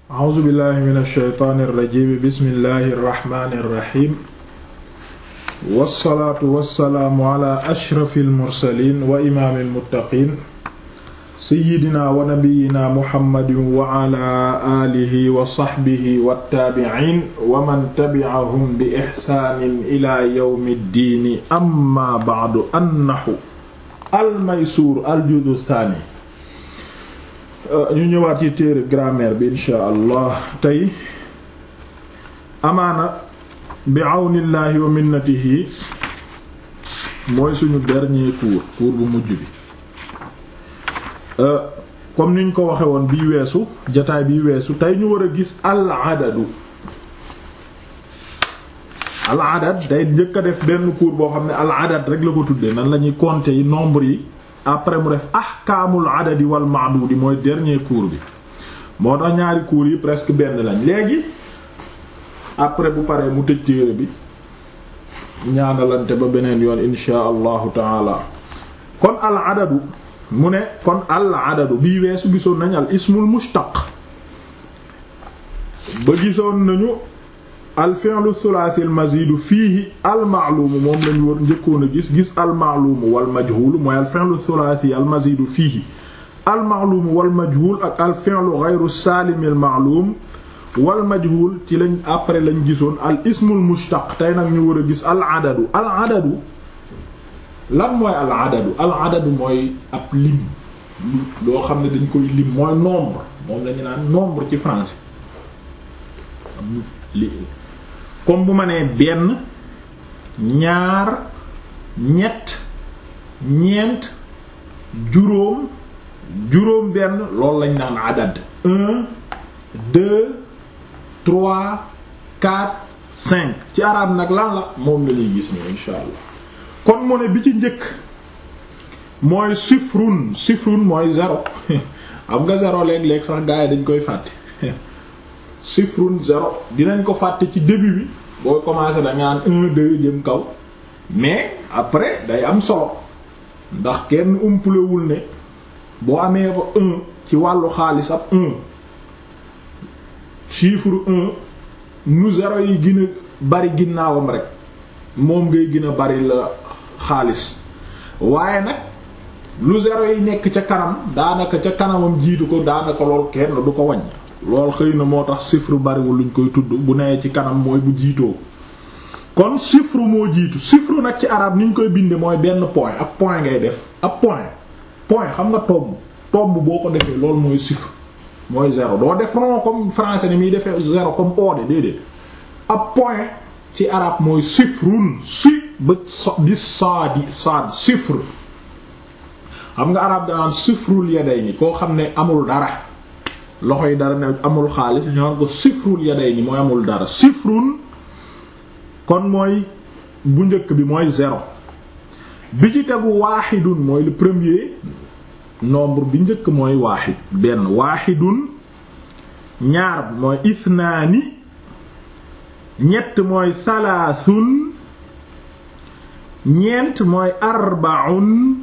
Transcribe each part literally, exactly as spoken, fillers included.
a'uuzu billahi mina shaytaani rajiim bismillahi rahmaani rahiim wassalaatu wassalaamu ala ashrafil mursaliin wa imaamil muttaqiin sayyidina wa nabiyyina muhammadin wa ala aalihi wa sahbihi wattaabi'iin wa man tabi'ahum bi ihsaanin ila yawmi ddiini amma ba'du an-nahwu al-maysuur al-juz'u thaani ñu ñëwaat ci téere grammaire bi insha allah tey amaana bi àwnillaahi wa minnatihi mooy suñu dernier cours cours bu mujj bi comme niñ ko waxe woon bii weesu jataay bii weesu tey ñu war a gis al adadu al adad day njëkk a def benn cours boo xam ne al adad rek la ko tuddee nan la ñuy compter yi nombre yi après mu def ahkaamul adadi wal ma'dudi mooy dernier cours bi moo tax ñaari cours yi presque benn lañ léegi après bu paree mu tëj téere bi ñaanalante ba beneen yoon insha allahu taala kon al adadu mu ne kon al adadu bii weesu gisoon nañ al ismul mushtaq ba gisoon nañu al fi'lu thulathi al mazidu fiihi al ma'lum moom lañu war njëkkoon a gis gis al ma'lum wal majhul mooy al fi'lu thulathi al mazidu fiihi al ma'lum wal majhul ak al fi'lu ghayru salim al ma'lum wal majhul ci lañ après lañ gisoon al ismul mushtaq tey nag ñu war a gis al adadu al adadu lan mooy al adadu al adadu mooy ab lim loo xam ne dañ koy lim mooy nombre moom lañu naan nombre ci français li comme bu ma nee benn ñaar ñett ñeent juróom juróom benn loolu lañ naan adad un deux trois quatre cinq ci arabe nag lan la moom la ñuy gis ni insha allah kon mu ne bi ci njëkk mooy sifrun sifrun mooy zéro am nga zéro léeg-léeg sax gaa yi dañ koy fàtte sifrun zéro dinañ ko fàtte ci début bi boo commencé da nga naan un deux jëm kaw mais après day am solo ndax kenn umpulewul ne boo amee ba un ci wàllu xaalis ab un chiffre un nu zéro yi gën a bari ginnaawam rek moom ngay gën a bari la xaalis waaye nag lu zéro yi nekk ca kanam daanaka ca kanamam jiitu ko daanaka lool kenn du ko wàññ lool xëy na moo tax chiffre bariwul luñ koy tudd bu nee ci kanam mooy bu jiitoo kon chiffre moo jiitu chiffre nag ci arabe ni ñu koy binde mooy benn point ab point ngay def ab point point xam nga tomb tomb boo ko defee loolu mooy chiffre mooy zéro doo def rond comme français ni muy defee zéro comme ode déedéet ab point ci arabe mooy chiffrun si ba so di saadi saad chiffre xam nga arabe danaan chiffrul yadayni koo xam ne amul dara loxo yi dara ne amul xaalis ñoo ko sifrul yadayni mooy amul dara sifrun kon mooy bu njëkk bi mooy zéro bi ci tegu waaxidun mooy le premier nombre bi njëkk mooy waaxid benn waaxidun ñaar mooy ithnaani ñett mooy salaasun ñeent mooy arbaun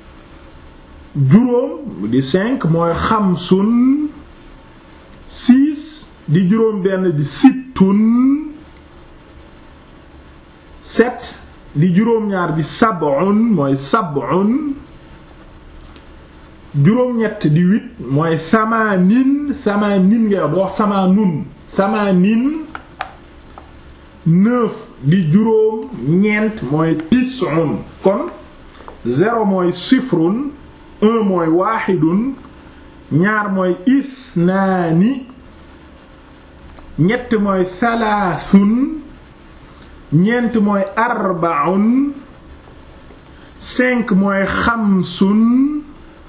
juróom di cinq mooy xamsun six di juróom benn di sittun sept di juróom ñaar di sab'un mooy sab'un juróom ñett di huit mooy thamanin thamanin ngay wax thamanun thamanin neuf di juróom ñeent mooy tis'un kon zéro mooy sifrun un mooy waaxidun ñaar mooy isnaani ñett mooy salaasun ñeent mooy arbaun cinq mooy xamsun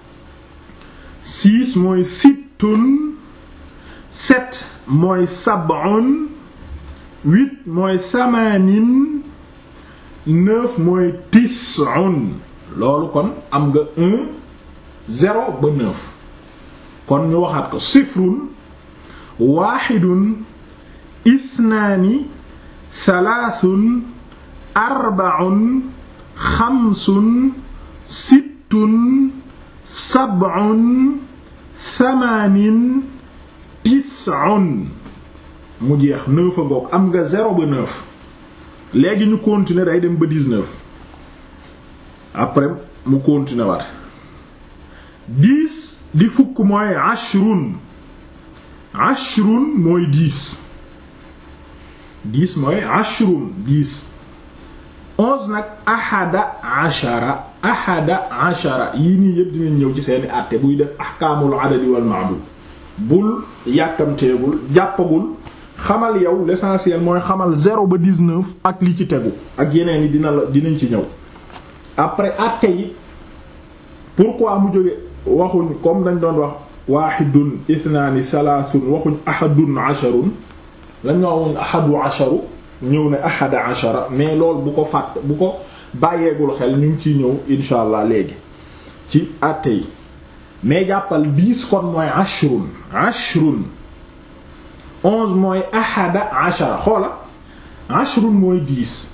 six mooy sittun sept mooy sab'un huit mooy thamanin neuf mooy tis'un loolu kon am nga un zéro ba neuf kon ñu waxaat ko sifrun waaxidun isnaani salaasun arbaun xamsun sittun sab'un thamaanin tis'un mu jeex neuf a ngoog am nga zéro ba neuf léegi ñu continuer day dem ba dix-neuf après mu continuer war dix di fukk mooy ashrun ashrun mooy dix dix mooy ashrun dix onze nag ahada ashara ahada ashara yii nii yëpp dinañ ñëw ci seeni àtte buy def ahkaamul adadi wal ma'dud bul yàkkamteegul jàppagul xamal yow l'essentiel mooy xamal zéro ba dix-neuf ak li ci tegu ak yeneen yi dina la dinañ ci ñëw après àtte yi pourquoi mu jóge waxuñ comme dañ doon wax waahidun ithnaani salaasun waxuñ ahadun asharun lañ waxuñ ahadu asharu ñëw ne ahada ashara mais loolu bu ko fàtt bu ko bàyyeegul xel ñu ngi ciy ñëw insha allah léegi ci àtte yi mais jàppal dix kon mooy ashrun ashrun onze mooy ahada ashara xoola ashrun mooy dix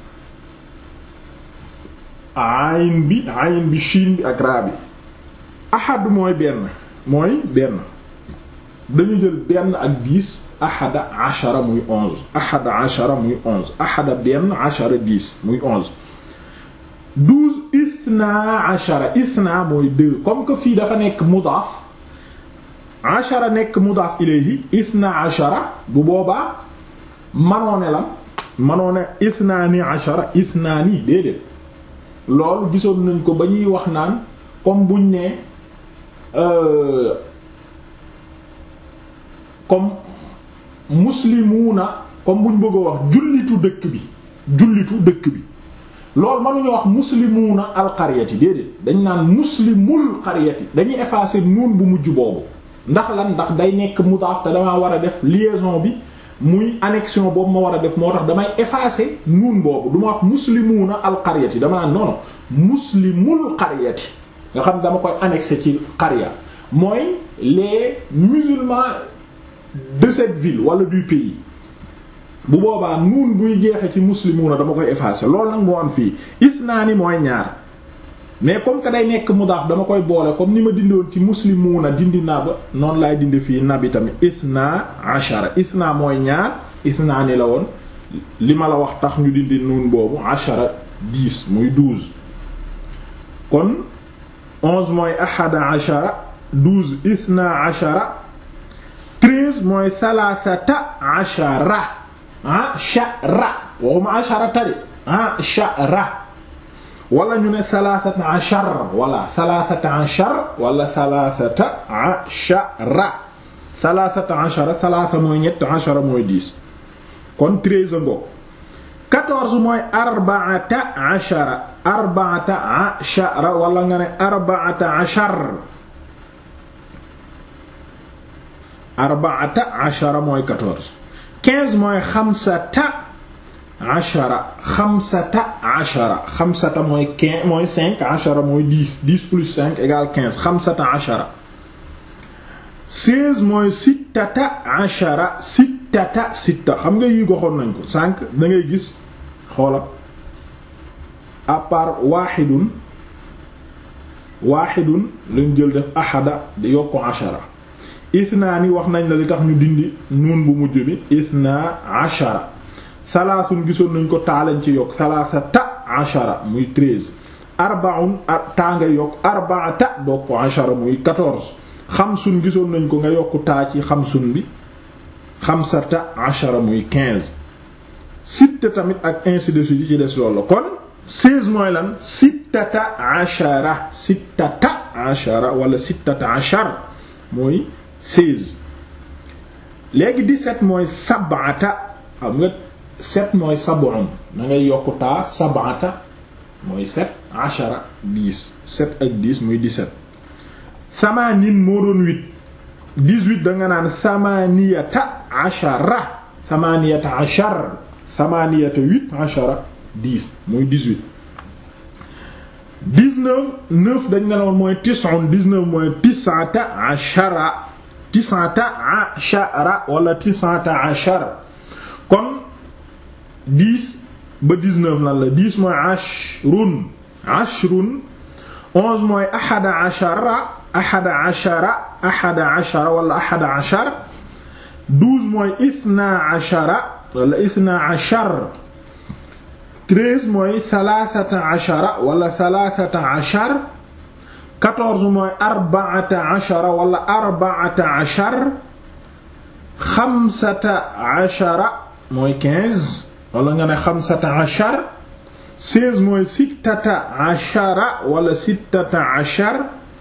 ayn bi ayn bi shin bi ak raa bi ahad mooy benn mooy benn dañu jël benn ak dix ahada ashara muy onze ahada ashara muy onze ahada benn ashara dix muy onze douze ithna ashara ithna mooy deux comme que fii dafa nekk mudaaf ashara nekk mudaaf ilayhi ithna ashara bu boobaa manoone la manoone ithnaani ashara ithnaani déedéet loolu gisoon nañ ko ba ñuy wax naan comme buñ ne euh, comme muslimuuna comme buñ bëgg a wax jullitu dëkk bi jullitu dëkk bi loolu mënuñu wax muslimuuna alqaryati déedéet dañ naan muslimul qaryati dañuy effacer nuun bu mujj boobu ndax lan ndax day nekk mudaaf te damaa war a def liaison bi muy annexion boobu ma war a def moo tax damay effacer nuun boobu du ma wax muslimuuna alqaryati dama naan non non muslimul qaryati nga xam dama koy annexer ci qarya mooy les musulmans de cette ville wala du pays bu boobaa nuun buy jeexe ci muslimuuna dama koy effacer loolu nag moo am fii isnaani mooy ñaar mais comme que day nekk mudaaf dama koy boole comme ni ma dindoon ci muslimuuna dindi naa ba noonu laay dindi fii nabi tamit isna ashara isna mooy ñaar isnaani la woon li ma la wax tax ñu dindi nuun boobu ashara dix muy douze kon onze mooy ahada ashara douze isna ashara treize mooy thalathata ashara ashara waxuma ashara tari ashara wala ñu ne thalathata ashar wala thalathata ashar wala thalathata ashara thalathata ashara thalatha mooy ñett ashara mooy dix kon treize ngo quatorze mooy arba'ata ashara arba'ata ashara wala nga ne arba'ata ashar arba'ata ashara mooy quatorze quinze mooy xamsata ashara xamsata ashara xamsata mooy quinze mooy cinq ashara mooy dix dix plus cinq égale quinze xamsata ashara seize mooy sittata ashara sittata sitta xam nga yi goxoon nañ ko cinq da ngay gis xoola à part waaxidun waaxidun lañ jël def ahada di yokku ashara isnaani wax nañ la li tax ñu dindi nuun bu mujj bi isna ashara salaasun gisoon nañ ko taalañ ci yokk salaasata ashara muy treize arbaun taa nga yokk arbaata doog ko ashara muy quatorze xamsun gisoon nañ ko nga yokk taa ci xamsun bi xamsata ashara muy quinze sitta tamit ak ainsi de suite yi ci des loolu la kon seize mooy lan sittata ashara sittata ashara wala sittata ashar mooy seize léegi dix-sept mooy sab'ata xam nga sept mooy sab'un na ngay yokku taa sab'ata mooy sept ashara dix sept ak dix muy dix-sept thamanin moo doon huit dix-huit danga naan thamaniyata ashara thamaniyata ashar thamaniyata huit ashara dix muy dix-huit dix-neuf neuf dañ ne woon mooy tis'un dix-neuf mooy tis'ata ashara tis'ata ashara wala tis'ata ashar kon dix ba dix-neuf lan la dix mooy ashrun ashrun onze mooy ahada ashara ahada ashara ahada ashara wala ahada ashar douze mooy ithna ashara wala ithna ashar treize mooy thalathata ashara wala thalathata ashar quatorze mooy arba'ata ashara wala arba'ata ashar xamsata ashara mooy quinze wala nga ne xamsata ashar seize mooy sittata ashara wala sittata ashar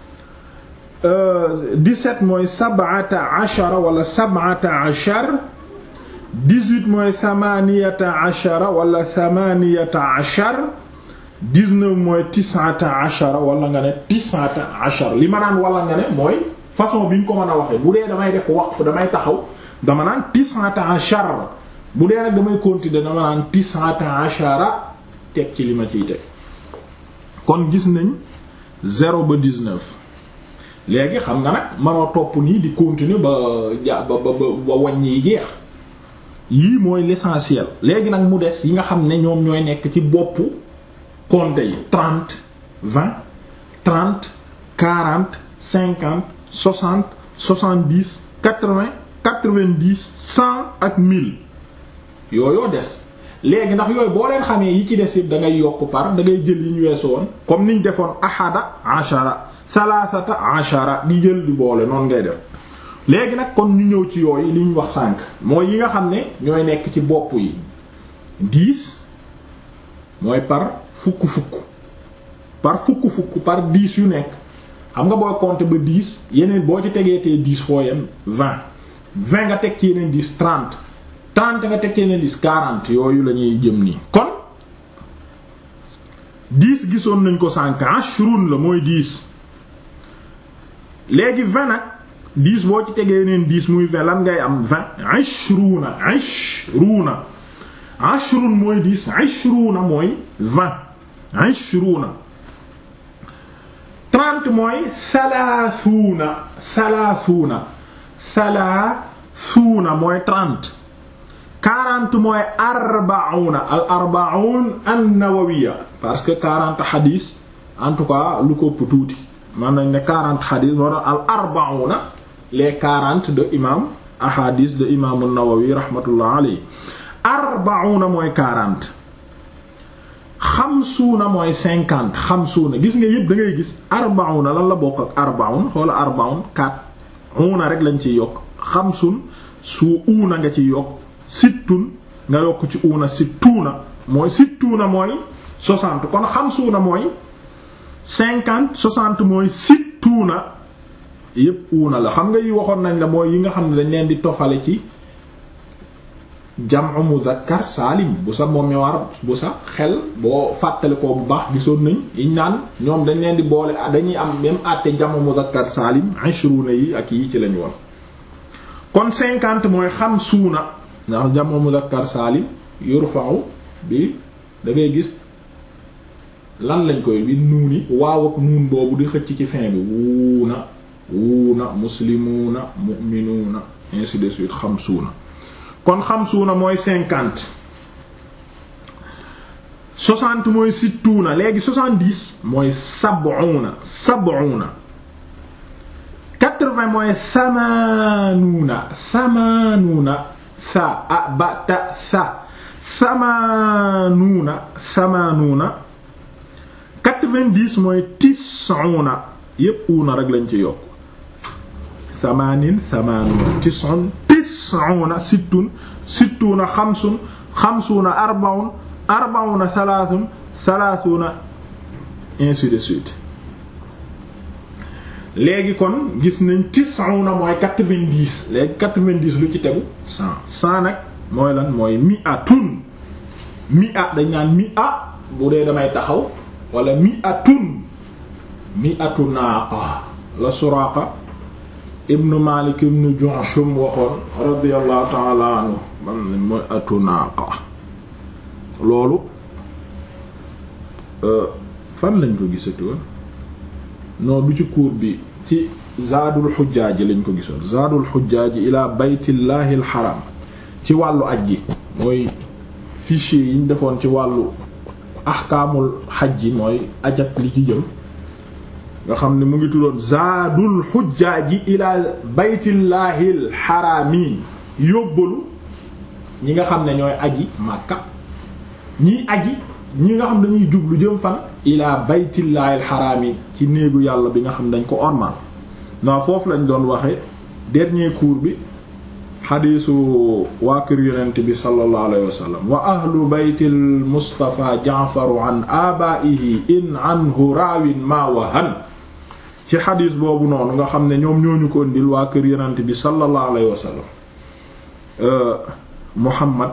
dix-sept mooy sab'ata ashara wala sab'ata ashar dix-huit mooy thamaniyata ashara wala thamaniyata ashar dix-neuf mooy tis'ata ashara wala nga ne tis'ata ashar li ma naan wala nga ne mooy façon bi ñu ko mën a waxee bu dee damay def waqf damay taxaw dama naan tis'ata ashar bu dee nag damay continuer dama naan tis'ata ashara teg ci li ma ciy teg kon gis nañ zéro ba dix-neuf léegi xam nga nag manoo topp nii di continuer ba ba ba ba wàññi yi jeex yii mooy l'essentiel léegi nag mu des yi nga xam ne ñoom ñooy nekk ci boppu compter yi trente vingt trente quarante cinquante soixante soixante-dix quatre-vingts quatre-vingt-dix cent ak mille yooyoo des léegi ndax yooyu boo leen xamee yi ci des yëpp da ngay yokk par da ngay jël yi ñu weesu woon comme niñ defoon ahada ashara thalathata ashara di jël di boole noonu ngay def léegi nag kon ñu ñëw ci yooyu li ñu wax sànq mooy yi nga xam ne ñooy nekk ci bopp yi dix mooy par fukk fukk par fukk fukk par dix yu nekk xam nga booy compter ba dix yeneen boo ci tegee tee dix foo yem vingt vingt nga teg ci yeneen dix trente trente nga teg ci yeneen dix quarante yooyu la ñuy jëm nii kon dix gisoon nañ ko sànq ashrun la mooy dix léegi vingt nag dix boo ci tegee yeneen dix muy vingt lan ngay am vingt ashruna ashruna ashrun mooy dix ashruna mooy vingt ashruna trente mooy thalathuna thalathuna thalathuna mooy trente quarante mooy arbauna al arbaun an-nawawiyya parce que quarante hadith en tout cas lu ko ëpp tuuti man nañ ne quarante hadith moo tax al arbauna les quarante de imam ahadith de imam an-Nawawi rahmatullah alayhi arbauna mooy quarante xamsuuna mooy cinquante xamsuuna gis nga yëpp da ngay gis arbauna lan la bokk ak arbaun xoola arbaun quatre una rek lañ ciy yokk xamsun su una nga ciy yokk sittun nga yokk ci una sittuuna mooy sittuuna mooy soixante kon xamsuuna mooy cinquante soixante mooy sittuuna yépp una la xam nga yi waxoon nañ la mooy yi nga xam ne dañ leen di tofale ci jam'u muzakkar saalim bu sa moom war bu sa xel boo fàttale ko bu baax gisoon nañ yiñ naan ñoom dañ leen di boole dañuy am même àtte jam'u muzakkar saalim ashruna yi ak yi ci lañu woon kon cinquante mooy xamsuuna ndax jam'u muzakkar saalim yurfa'u bi da ngay gis lan lañ koy bi nuuni waaw ak nuun boobu di xëcc ci fin bi wuuna wuuna muslimuuna mu'minuuna ainsi de suite xamsuuna kon xamsuuna mooy cinquante soixante mooy sittuuna léegi soixante-dix mooy sab'uuna sab'uuna quatre-vingts mooy thamanuuna thamanuuna tha a ba ta tha thamanuuna thamanuuna quatre-vingt-dix mooy tis'uuna yépp uuna rek lañ ci yokk thamanin thamanuuna tis'un tis'uuna sittun sittuuna xamsun xamsuuna arba'un arba'una thalathun thalathuna ainsi de suite léegi kon gis nañ tis'una mooy quatre-vingt-dix léegi quatre-vingt-dix lu ci tegu cent cent nag mooy lan mooy mi'atun mi'a dañ naan mi'a bu dee damay taxaw wala mi'atun mi'atu naaqa la Suraaqa ibnu Maalik ibnu Ju'shum waxoon radiyallahu ta'ala anhu man mooy atu naaqa loolu fan lañ ko gisati woon non du ci cours bi ci Zaadul Hujjaaj lañ ko gisoon Zaadul Hujjaaj ila baytillahi al-haram ci wàllu aj gi mooy fichier yi ñu defoon ci wàllu ahkaamul hajj mooy ajat li ci jëm nga xam ne mu ngi tuddoon Zaadul Hujjaaj ila baytillahi al-harami yóbbalu ñi nga xam ne ñooy aji Makka ñiy aji ñi nga xam dañuy jublu jëm fan ilaa baytillaahil xaraami ci néegu yàlla bi nga xam dañ ko ormal non foofu lañ doon waxe dernier cours bi xadiisu waa kër yonent bi sallallahu alayhi wa sallam wa ahlu baytil Mustafa Ja'faru an abaa'ihi in anhu raawin ma wahan ci xadiis boobu noonu nga xam ne ñoom ñooñu ko ndil waa kër yonent bi sallallahu alayhi wa sallam Muhammad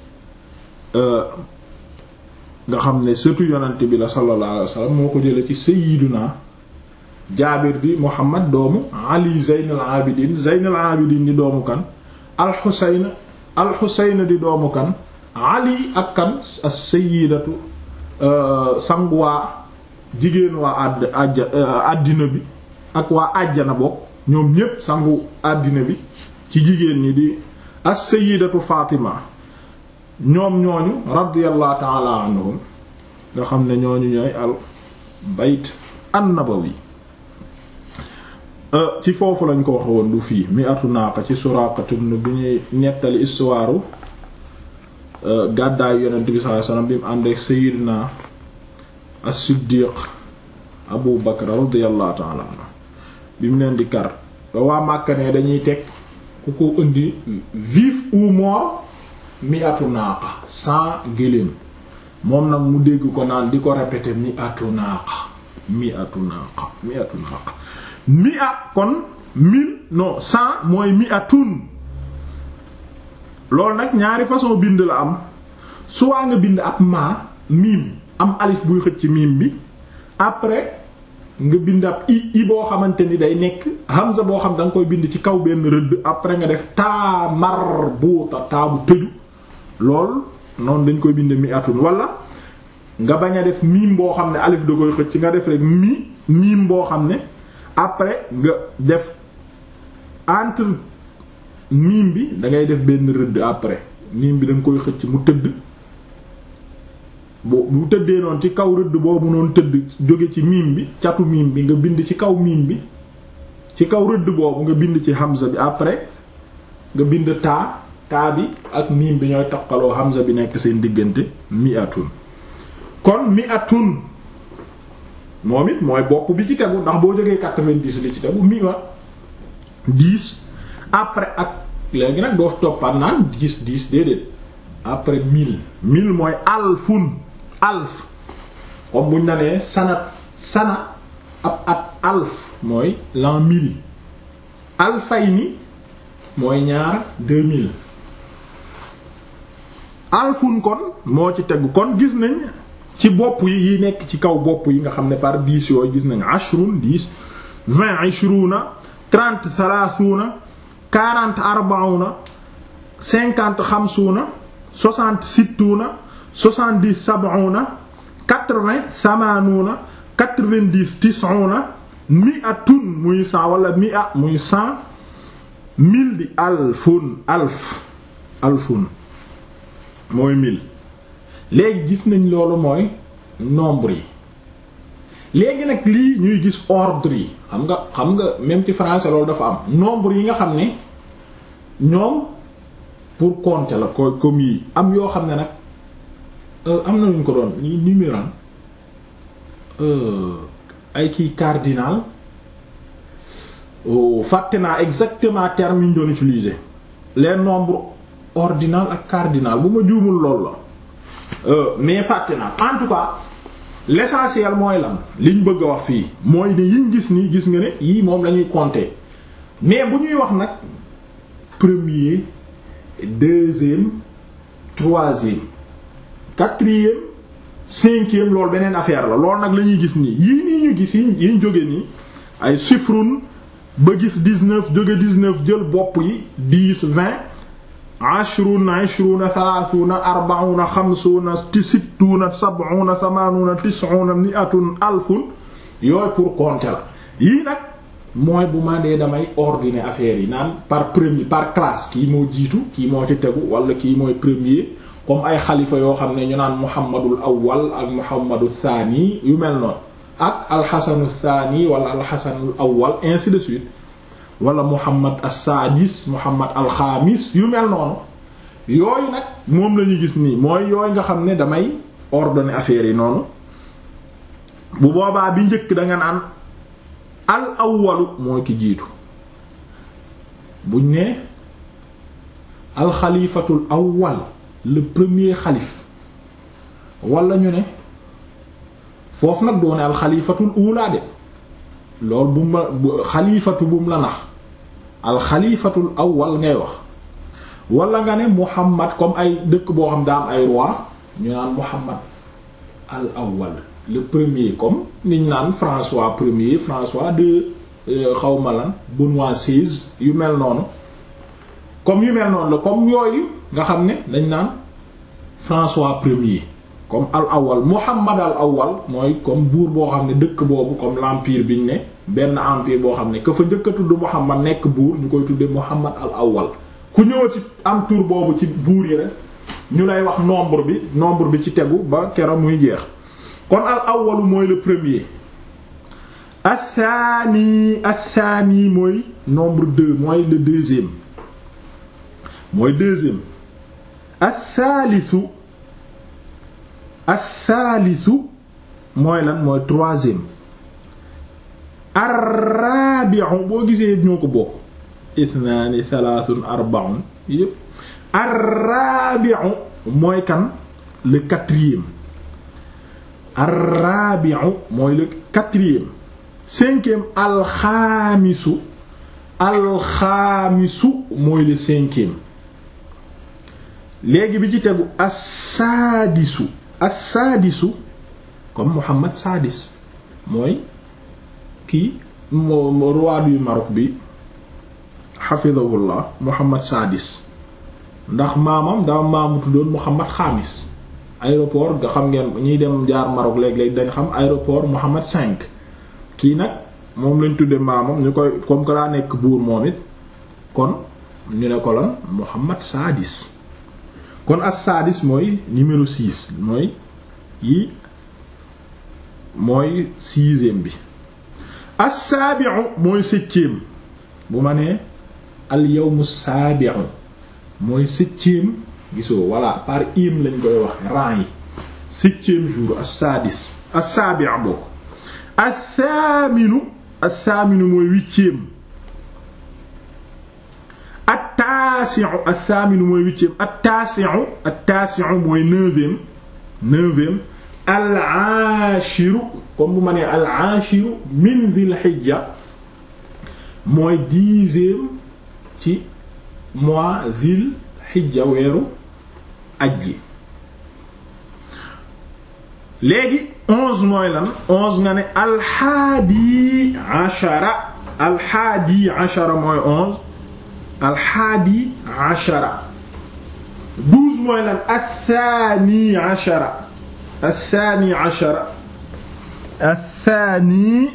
nga xam ne sëtu yonent bi la sallallahu alayhi wa sallam moo ko jële ci sayyiduna Jaabir di Muhammad doomu Ali Zaynul Abidin Zaynul Abidin di doomu kan al-Husayn al-Husayn di doomu kan Ali ak kan as-sayyidatu sangu waa jigéen waa àdd àjja àddina bi ak waa àjjana bokk ñoom ñépp sangu àddina bi ci jigéen ñi di as-sayyidatu Fatima ñoom ñooñu radiyallahu ta'ala anhum nga xam ne ñooñu ñooy al bayt an-nabawi ci foofu lañ ko waxe woon du fii mi atu naaqa ci Suraqatum bi ñuy nettali histoire gàddaayu yonent bi sallallahu alayhi wasallam bi mu ànd ak sayyidina as-Siddiq Abu Bakr radiyallahu ta'ala anhu bi mu leen di kar ba waa Makka ne dañuy teg ku ko indi vif ou mort mi atu naaqa sans gëléem moom nag mu dégg ko naan di ko répéter mi atu naaqa mi atu naaqa mi atu naaqa mi a kon mille non cent mooy mi atun loolu nag ñaari façon bind la am soit nga bind ab ma miim am alif buy xëcc miim bi après nga bind ab i i boo xamante ni day nekk hamza boo xam da nga koy bind ci kaw benn rëdd après nga def taa marbuuta taa bu tëju lool noonu dañ koy bind mi atun wala nga bañ a def miim boo xam ne alif da koy xëcc nga def rek mi miim boo xam ne après nga def entre miim bi da ngay def benn rëdd après miim bi da nga koy xëcc mu tëdd bo bu tëddee noonu ci kaw rëdd boobu noonu tëdd jóge ci miim bi catu miim bi nga bind ci kaw miim bi ci kaw rëdd boobu nga bind ci hamza bi après nga bind taa taa bi ak miim bi ñooy taqaloo hamza bi nekk seen diggante mi atun kon mi atun moom it mooy bopp bi ci tegu ndax boo jógee quatre-vingt-dix li ci tegu mi wa dix après ak léegi nag doo toppaat naan dix dix déedéet après mille mille mooy alfun alf comme buñ na nee sanat sana ab at alf mooy l'an mille alfayni mooy ñaar deux mille alfun kon moo ci tegu kon gis nañ ci bopp yi yi nekk ci kaw bopp yi nga xam ne par dix yooyu gis nañ ashrun dix vingt ishruna trente thalathuna quarante arbauna cinquante xamsuna soixante sittuna soixante-dix sab'una quatre-vingts samanuna quatre-vingt-dix tis'una mi'atun muy cent wala mi'a muy cent mille di alfun alf alfun mooy mille léegi gis nañ loolu mooy nombre yi léegi nag lii ñuy gis ordre yi xam nga xam nga même ci français loolu dafa am nombre yi nga xam ne ñoom pour compter la ko comme yi am yoo xam ne nag am na ñu ko doon ñi numéran ay kii cardinal fàtte naa exactement terme yi ñu doon utiliser les nombres ordinal ak cardinal bu ma juumul loolu la mais fàtte naa en tout cas l'essentiel mooy lan liñ bëgg a wax fii mooy ne yiñ gis nii gis nga ne yii moom lañuy compter mais bu ñuy wax nag premier deuxième troisième quatrième cinquième loolu beneen affaire la loolu nag la ñuy gis nii yii nii ñu gis yi yiñ jóge nii ay chiffres ba gis dix-neuf jóge dix-neuf jël bopp yi dix vingt ashruna ishruna thalathuna arba'una xamsuna sittuna sab'una thamanuna tis'una mi'atun alfun yooyu pour compter la yii nag mooy bu ma dee damay ordonner affaire yi naan par premier par classe kii moo jiitu kii moo ci tegu wala kii mooy premier comme ay xalifa yoo xam ne ñu naan muhammadul awwal ak muhammadu thani yu mel noonu ak alxasanu thani wala alxasanul awwal ainsi de suite wala Muhammad as-sadis Muhammad al-xaamis yu mel noonu yooyu nag moom la ñu gis nii mooy yooyu nga xam ne damay ordonner affaire yi noonu bu boobaa bi njëkk da nga naan al awwalu mooy ki jiitu buñ ne al xalifatul awwal le premier xalif wala ñu ne foofu nag doone al xalifatul ula de loolu bu ma xalifatu bu mu la nax al xalifatul awwal ngay wax wala nga ne Muhammad comme ay dëkk boo xam daa am ay roi ñu naan Muhammad al awwal le premier comme niñ naan François premier François deux xawma lan Benoît seize yu mel noonu comme yu mel noonu la comme yooyu nga xam ne dañ naan François premier comme al awwal Muhammad al awwal mooy comme buur boo xam ne dëkk boobu comme l'empire biñ ne benn empire boo xam ne que fa njëkk a tudd Muhammad nekk buur ñu koy tudde Muhammad al awwal ku ñëwati am tur boobu ci buur yi rek ñu lay wax nombre bi nombre bi ci tegu ba keroog muy jeex kon al awwalu mooy le premier athani athani mooy nombre deux mooy le deuxième mooy deuxième athalithu athalithu mooy lan mooy troisième arrabi'u boo gisee ñoo ko bokk ithnaani thalathun arba'un yépp arrabi'u mooy kan le quatrième arrabi'u mooy le quatrième cinquième alxaamisu alxaamisu mooy le cinquième léegi bi ci tegu as-saadisu as-saadisu comme Muhammad sadis mooy kii moo roi du Maroc bi hafidahullah Muhammad sadis ndax maamam daa maamu tuddoon Muhammad xaamis aéroport nga xam ngeen ñuy dem jaar Maroc léeg-léeg dañ xam aéroport Muhammad cinq kii nag moom lañ tudde maamam ñu koy comme que daa nekk buur moom it kon ñu ne ko lan Muhammad sadis kon as-sadis mooy numéro six mooy yi mooy sixième bi as-sabi'u mooy septième bu ma nee al yawmu sabi'u mooy septième gisoo voilà par im lañ koy wax rang yi septième jour as-sadis as-sabi'u bokk as-thaminu as-thaminu mooy huitième at-tasi'u as-thaminu mooy huitième at-tasi'u at-tasi'u mooy neuvième neuvième al-ashiru comme bu ma nee al-ashiru min dhil hijja mooy dixième ci mois dhil hijja weeru ajji léegi onze mooy lan onze nga ne alxaadi ashara alxaadi ashara mooy onze alxaadi ashara douze mooy lan athaani ashara athaani ashara athaani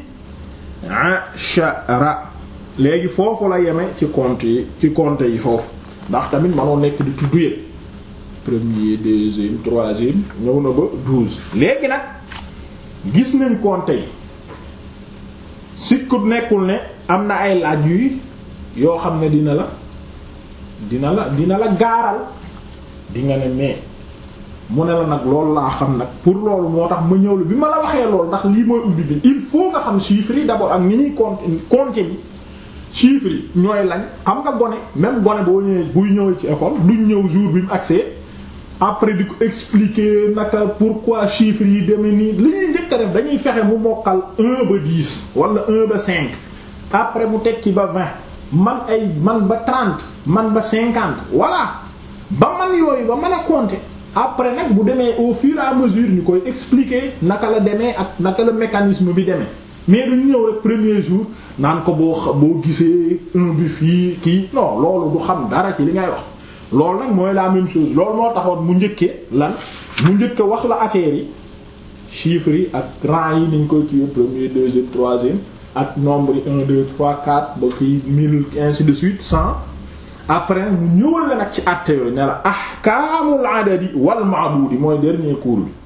ashara léegi foofu la yeme ci compte yi ci compte yi foofu ndax tamit manoo nekk di tudd yépp premier deuxième troisième ñëw na ba douze léegi nag gis nañ compte yi sikkut nekkul ne am na ay laaj yu yoo xam ne dina la dina la dina la gaaral di nga ne mais mu ne la nag loolu laa xam nag pour loolu moo tax ma ñëw la bi ma la waxee loolu ndax lii mooy ubbi bi il faut nga xam chiffres yi d'abord ak ni ñuy compte compte yi chiffres yi ñooy lañ xam nga gone même gone boo ñëwee buy ñëwee ci école duñ ñëw jour bi mu accès après di ko expliquer naka pourquoi chiffres yi demee nii li ñuy njëkk a def dañuy fexe mu mokkal un ba dix wala un ba cinq après mu teg ci ba vingt man ay man ba trente man ba cinquante voilà ba man yooyu ba mën a compter après nag bu demee au fur et à mesure ñu koy expliquer naka la demee ak naka la mécanisme bi demee mais duñu ñëw rek premier jour naan ko boo boo gisee un bi fii kii non loolu du xam dara ci li ngay wax loolu nag mooy la même chose loolu moo taxoon mu njëkkee lan mu njëkke wax la affaire yi chiffres yi ak rang yi niñ koy ci premier deuxième troisième ak nombre yi un deux trois quatre ba kii mille ainsi de suite cent après mu ñëwal la nag ci àtte yooyu ne la ahkaamul adadi wal ma'dudi mooy dernier cours bi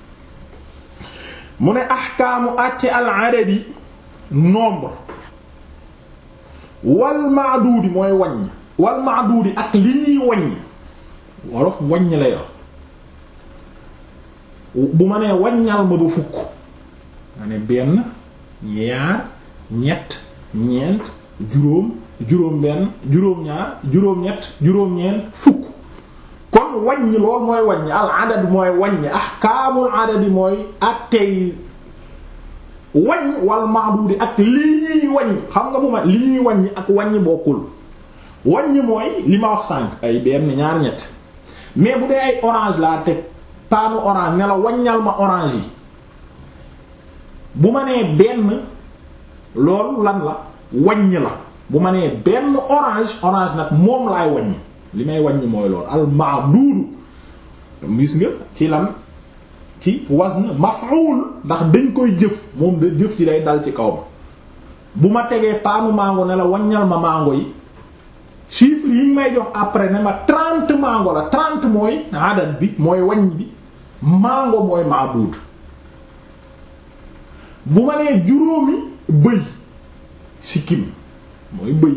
mu ne ahkaamu àtte al adadi nombre wal maaduudi mooy wàññ wal maaduudi ak li ñuy wàññ wolof wàññ lay wax bu ma nee wàññal ma ba fukk ma ne benn ñaar ñett ñeent juróom juróom benn juróom ñaar juróom ñett juróom ñeent fukk kon wàññ loolu mooy wàññ al adad mooy wàññ ahkaamul adadi mooy attey wàññ wal maaduudi ak li ñuy wàññ xam nga bu ma li ñuy wàññ ak wàññ bokkul wàññ mooy li ma wax sànq ay benn ñaar ñett mais bu dee ay orange laa teg paanu orange ne la wàññal ma orange yi bu ma nee benn loolu lan la wàññ la bu ma nee benn orange orange nag moom laay wàññ li may wàññ mooy loolu al maaduudu gis nga ci lan ci wazn maf'ul ndax dañ koy jëf moom da jëf ji day dal ci kaw ma bu ma tegee paanu mango ne la wàññal ma mango yi chiffre yi may jox après ne ma trente mango la trente mooy adad bi mooy wàññ bi mango mooy maaduud bu ma nee juróomi bëy sikkim mooy bëy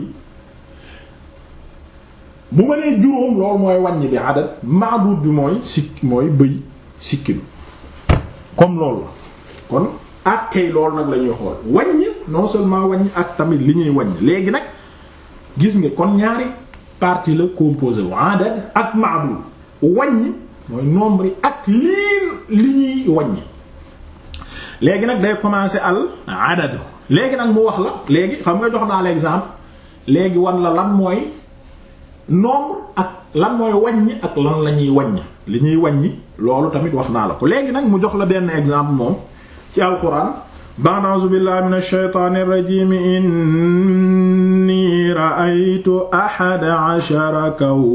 bu ma nee juróom loolu mooy wàññ bi adad maaduud bi mooy sikk mooy bëy sikkim comme loolu la kon ak tey loolu nag la ñuy xool wàññ non seulement wàññ ak tamit li ñuy wàññ léegi nag gis nga kon ñaari partie la composé wu adad ak maaduud wàññ mooy nombre ak lii li ñuy wàññ léegi nag day commencer al adad léegi nag mu wax la léegi xam nga jox naa l'exemple léegi wan la lan mooy nombre ak lan mooy wàññ ak lan la ñuy wàññ li ñuy wàññi loolu tamit wax naa la ko léegi nag mu jox la benn exemple moom ci alquran ba'da a'uuzu billahi minash shaytaanir rajiim inni ra'aytu ahada ashara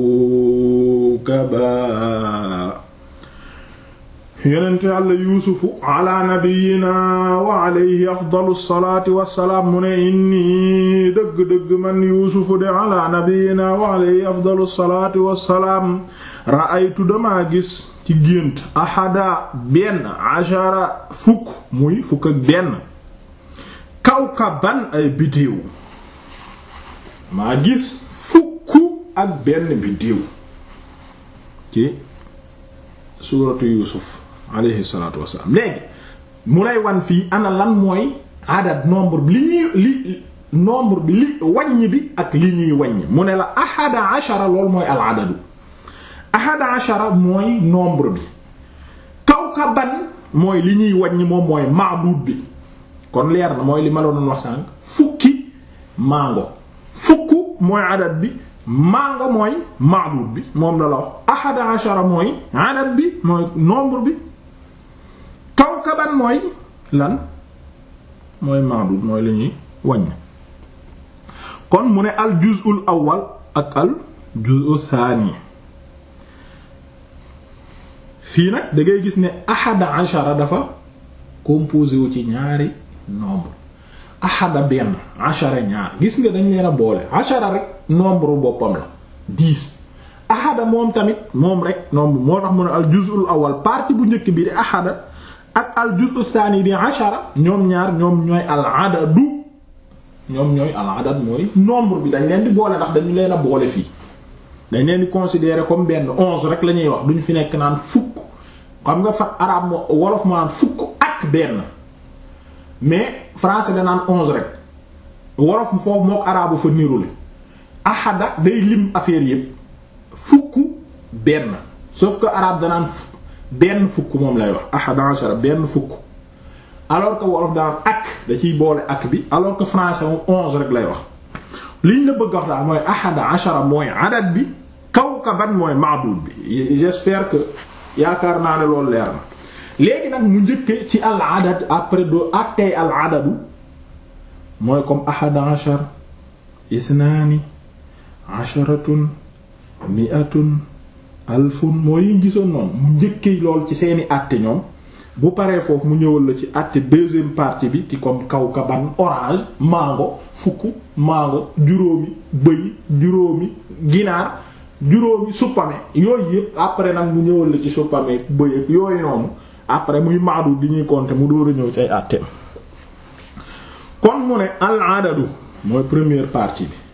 kawkaba yonent Yàlla yuusufu ala nabiyyina wa alayhi afdalu salaati wassalaam mu ne inni dëgg-dëgg man yuusufu de ala nabiyyina wa alayhi afdalu salaati wassalaam ra'aytu damaa gis ci gént ahada benn ashara fukk muy fukk ak benn kawkaban ay biddiw maa gis fukk ak benn biddiw ci suuratu yuusuf alayhi salaatu wassalaam léegi mu lay wan fii ana lan mooy adad nombre bi li ñuy li nombre bi li wàññ bi ak li ñuy wàññ mu ne la ahada ashara loolu mooy al adadu ahada ashara mooy nombre bi kawkaban mooy li ñuy wàññ moom mooy maaduud bi kon leer na mooy li ma la doon wax sànq fukki mango fukk mooy adad bi mango mooy maaduud bi moom la la wax ahada ashara mooy adad bi mooy nombre bi kawkaban mooy lan mooy maaduud mooy li ñuy wàññ kon mu ne al juz'ul awwal ak al juz'u thani fii nag da ngay gis ne ahada ashara dafa composé wu ci ñaari nombre ahada benn ashara ñaar gis nga dañ leen a boole ashara rek nombre boppam la dix ahada moom tamit moom rek nombre moo tax mu ne al juz'ul awwal partie bu njëkk bi di ahada ak al juz'u thani di ashara ñoom ñaar ñoom ñooy al adadu ñoom ñooy al adad mooy nombre bi dañ leen di boole ndax dañu leen a boole fii dañ leen di considérer comme benn onze rek la ñuy wax duñu fi nekk naan fukk xam nga fa arabe moo wolof moo naan fukk ak benn mais français da naan onze rek wolof foofu mook arabe fa nirule ahada day lim affaire yépp fukk benn sauf que arabe da naan benn fukk moom lay wax ahada ashara benn fukk alors que wolof da naan ak da ciy boole ak bi alors que français moom onze rek lay wax liñ la bëgg wax daal mooy ahada ashara mooy adad bi kawkaban mooy maaduud bi j'espère que yaakaar naa ne loolu leer na léegi nag mu njëkke ci al adad après doo ak tey al adadu mooy comme ahada ashar isnaani asharatun mi'atun alfun mooy yi gisoon noonu mu njëkke lool ci seeni àtte ñoom bu paree foofu mu ñëwal la ci àtte deuxième partie bi ci comme kawkaban orange mango fukk mango juróomi bëy juróomi ginaar juróomi suppame yooyu yëpp après nag mu ñëwal la ci suppame bëy yooyu noonu après muy maadu di ñuy compter mu door a ñëw ci ay àtteem kon mu ne al adadu mooy première partie bi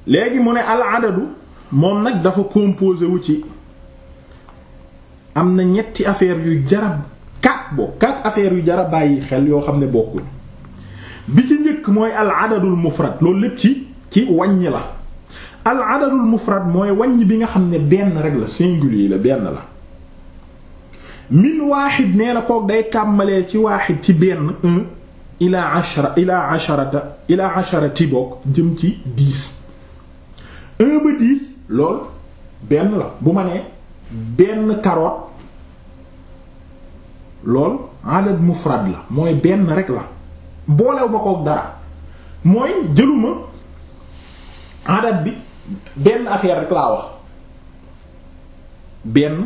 léegi mu ne al adadu moom nag dafa composé wu ci am na ñetti affaires yu jara quatre bo quatre affaires yu jara bàyyi xel yoo xam ne bokkuñ bi ci njëkk mooy al adadul mufrad loolu lépp ci ci wàññi la al adadul mufrad mooy wàññi bi nga xam ne benn rek la singulier la benn la min waaxid nee na kook day tàmbalee ci waaxid ci benn un ila ashara ila asharata ila asharati bokk jëm ci dix un ba dix lool benn la bu ma nee benn carotte lool adad mufrad la mooy benn rek la boolew ma kook dara mooy jëluma adad bi benn affaire rek laa wax benn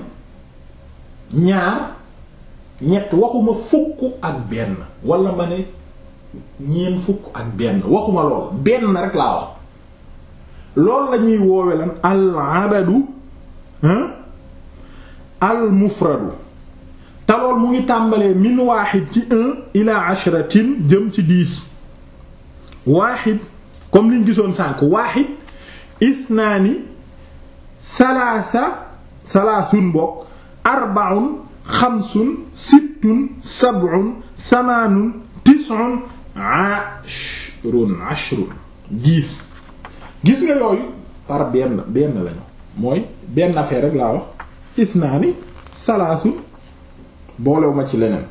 ñaar ñett waxuma fukk ak benn wala ma ne ñeent fukk ak benn waxuma lool benn rek laa wax loolu la ñuy woowe lan al adadu hein al mufradu te lool mu ngi tàmbalee min waaxid ci un ila ashratin jëm ci dix waaxid comme liñ gisoon sànk waaxid isnaani salaasa salaasun bokk arba'un xamsun sittun sab'un thamaanun tis'un ashrun ashrun dix gis nga yooyu par benn benn lañu mooy benn affaire rek laa wax isnaani salaasun boolewu ma ci leneen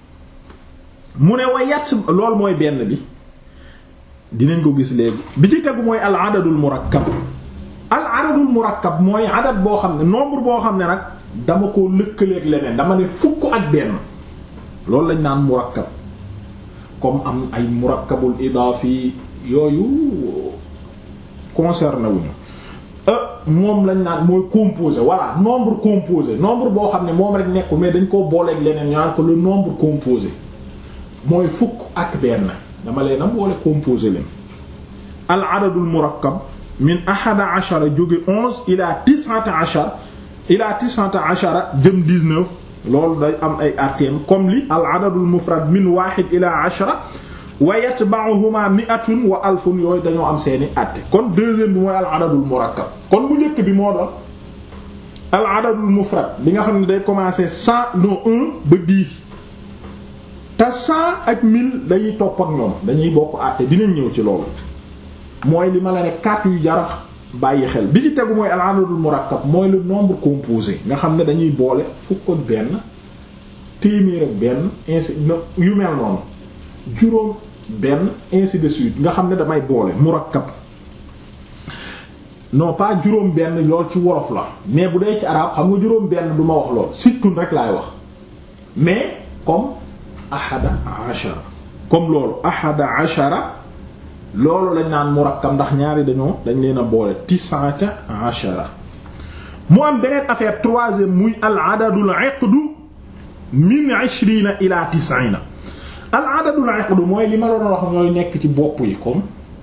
mu ne wayat lool mooy benn bi dinañ ko gis léegi bi ci tegu mooy al adadul murakkab al adadul murakkab mooy adad boo xam ne nombre boo xam ne nag dama ko lëkkaleeg leneen dama ne fukk ak benn loolu lañ naan murakkab comme am ay murakkabul idaafi yooyu concerné wuñu moom lañ naan mooy composé voilà nombre composé nombre boo xam ne moom rek nekkul mais dañ koo booleeg leneen ñu naan ko le nombre composé mooy fukk ak benn dama leen a boole composé leen al adadul murakkab min ahada ashara jóge onze ila tis'ata ashara ila tis'ata ashara jëm dix-neuf loolu day am ay atteem comme li al adadul mufrad min wahid ila ashara wa yatba'uhuma mi'atun wa alfun yooyu dañoo am seeni atte kon deuxième bi mooy al adadul murakkab kon bu njëkk bi moo doon al adadul mufrad bi nga xam ne day commencer cent non un ba dix te cent ak mille dañuy topp ak ñoom dañuy bokk atte dinañ ñëw ci loolu mooy li ma la ne quatre yu jarax bàyyi xel bi ci tegu mooy al adadul murakkab mooy le nombre composé nga xam ne dañuy boole fukk ak benn téeméer ak benn ainsi yu mel noonu juróom benn ainsi de suite nga xam ne damay boole murakkab non pas juróom benn lool ci wolof la mais bu dee ci arabe xam nga juróom benn du ma wax lool sittun rek laay wax mais comme ahada ashara comme loolu ahada ashara loolu lañ naan murakkab ndax ñaari dañoo dañ leen a boole tis'ata ashara mu am beneen affaire troisième muy al adadul iqdu min ishrina ila tis'ina al adadul iqdu mooy li ma doon wax ñooy nekk ci bopp yi comme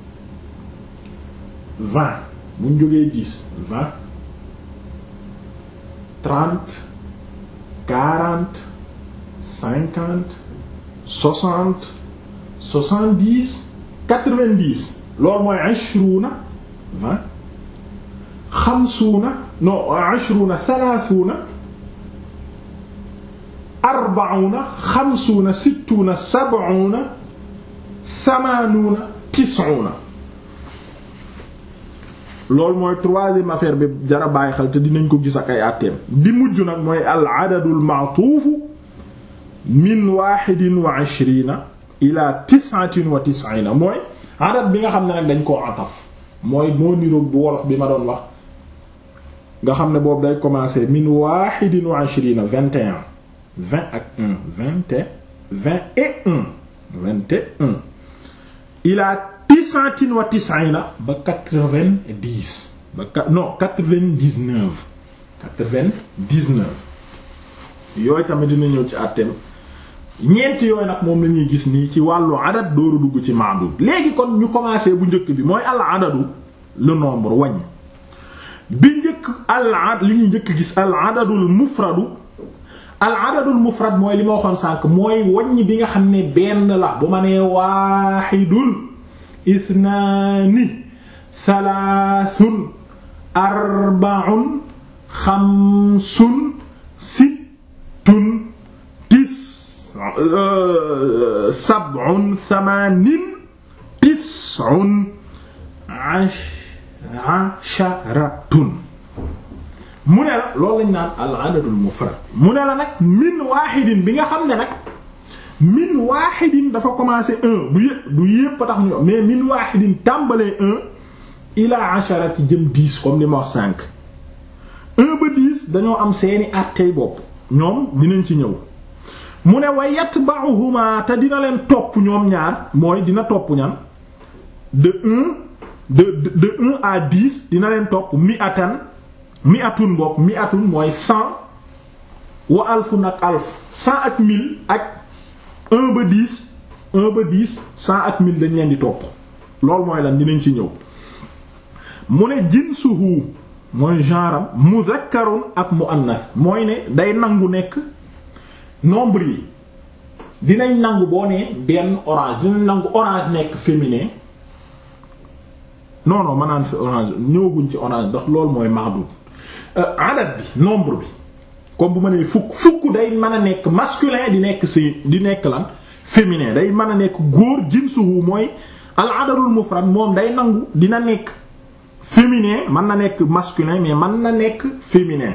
vingt buñ jógee dix vingt trente quarante cinquante soixante soixante-dix quatre-vingt-dix loolu mooy ashruna vingt xamsuuna non ashruna thalaathuuna arba'uuna xamsuuna sittuuna sab'uuna thamaanuuna tis'uuna loolu mooy troisième affaire bi jara bàyyi xel te dinañ ko gis ak ay àtteem di mujj nag mooy al adadul ma'tuufu min waahidin wa ishriina ila tis'atin wa tis'ina mooy adad bi nga xam ne nag dañ koo ataf mooy moo niroog bu wolof bi ma doon wax nga xam ne boobu day commencer min waahidin wa ishrina vingt et un vingt ak un vingt et vingt et un vingt et un ila tis'atin wa tis'ina ba quatre-vingt-dix ba non quatre-vingt-dix-neuf quatre-vingt-dix-neuf yooyu tamit dina ñëw ci àtteem ñeenti yooyu nag moom la ñuy gis nii ci wàllu adad dooru dugg ci ma'dud léegi kon ñu commencé bu njëkk bi mooy al adadu le nombre wañ bi njëkk al ad li ñuy njëkk gis al adadul mufradu al adadul mufrad mooy li ma waxoon sànq mooy waññ bi nga xam ne benn la bu ma nee waaxidun ithnaani thalaathun arba'un xamsun sittun tis sab'un thamaanin tis'un asharatun. mu ne la loolu lañ naan al adadul mufrad. mu ne la nag min waahidin bi nga xam ne nag min waahidin dafa commencé un du yé du yépp tax ñu mais min waahidin tàmbalee un ila asharati jëm dix comme li ma wax cinq un ba dix dañoo am seeni àttey bopp ñoom dinañ ci ñëw. mu ne wa yatba'uhuma te dina leen topp ñoom ñaar mooy dina topp ñan de un de de de un à dix dina leen topp mi'atan mi'atun bopp mi'atun mooy cent wa alfun ak alf cent ak mille ak un ba dix un ba dix cent ak mille dañ leen di topp loolu mooy lan dinañ ci ñëw. mu ne jinsuhu mooy genre am mudhakkarun ak muannas mooy ne day nangu nekk nombre yi dinañ nangu boo nee benn orange dinañ nangu orange nekk féminin non non maanaam fi orange ñëwaguñ ci orange ndax loolu mooy mahdud adad bi nombre bi comme bu ma nee fukk fukk day mën a nekk masculin di nekk si di nekk lan féminin day mën a nekk góor jinsuhu mooy al adadul mufrad moom day nangu dina nekk féminin mën na nekk masculin mais mën na nekk féminin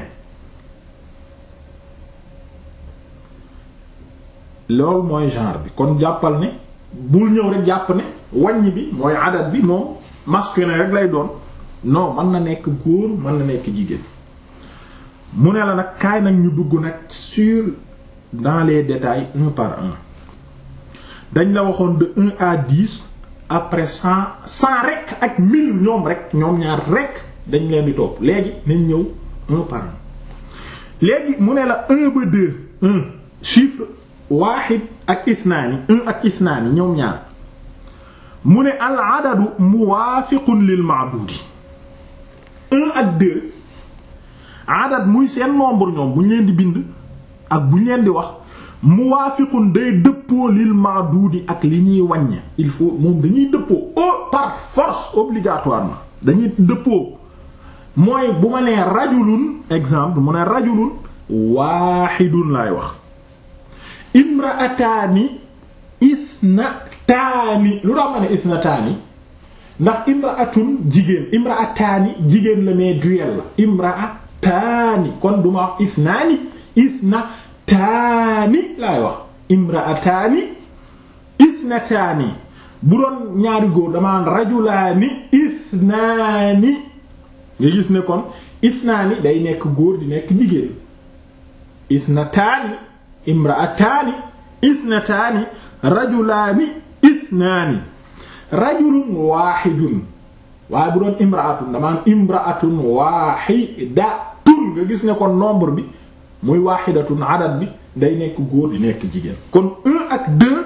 loolu mooy genre bi kon jàppal ne bul ñëw rek jàpp ne wàññi bi mooy adat bi moom masculin rek lay doon non mën na nekk góor mën na nekk jigéen. mu ne la nag kaay nag ñu dugg nag sur dans les détails un par un dañ la waxoon de un à dix après cent cent rek ak mille ñoom rek ñoom ñaar rek dañ leen di topp léegi nañ ñëw un par un. léegi mu ne la un ba deux un chiffre waaxid ak isnaani un ak isnaani ñoom ñaar mu ne al adadu muwaafiqun lil ma'dudi un ak deux adad muy seen nombre ñoom bu ñu leen di bind ak bu ñu leen di wax muwaafiqun day dëppoo lil ma'dudi ak li ñuy wàññe il faut moom dañuy dëppoo oh par force obligatoirement dañuy dëppoo mooy bu ma nee rajulun exemple mu ne rajulun waaxidun laay wax imraataani isnataani lu tax ma ne isnataani ndax imraatun jigéen imraataani jigéen la mais duel la imraataani kon duma wax isnaani isnataani laay wax imraataani isnataani bu doon ñaari góor dama naan rajulaani isnaani nga gis ne kon isnaani day nekk góor di nekk jigéen isnataani imraataani isnataani rajulaani isnaani rajulun waaxidun waaye bu doon imraatun damaa imraatun waaxidatun nga gis ne kon nombre bi muy waaxidatun adad bi day nekk góor di nekk jigéen kon un ak deux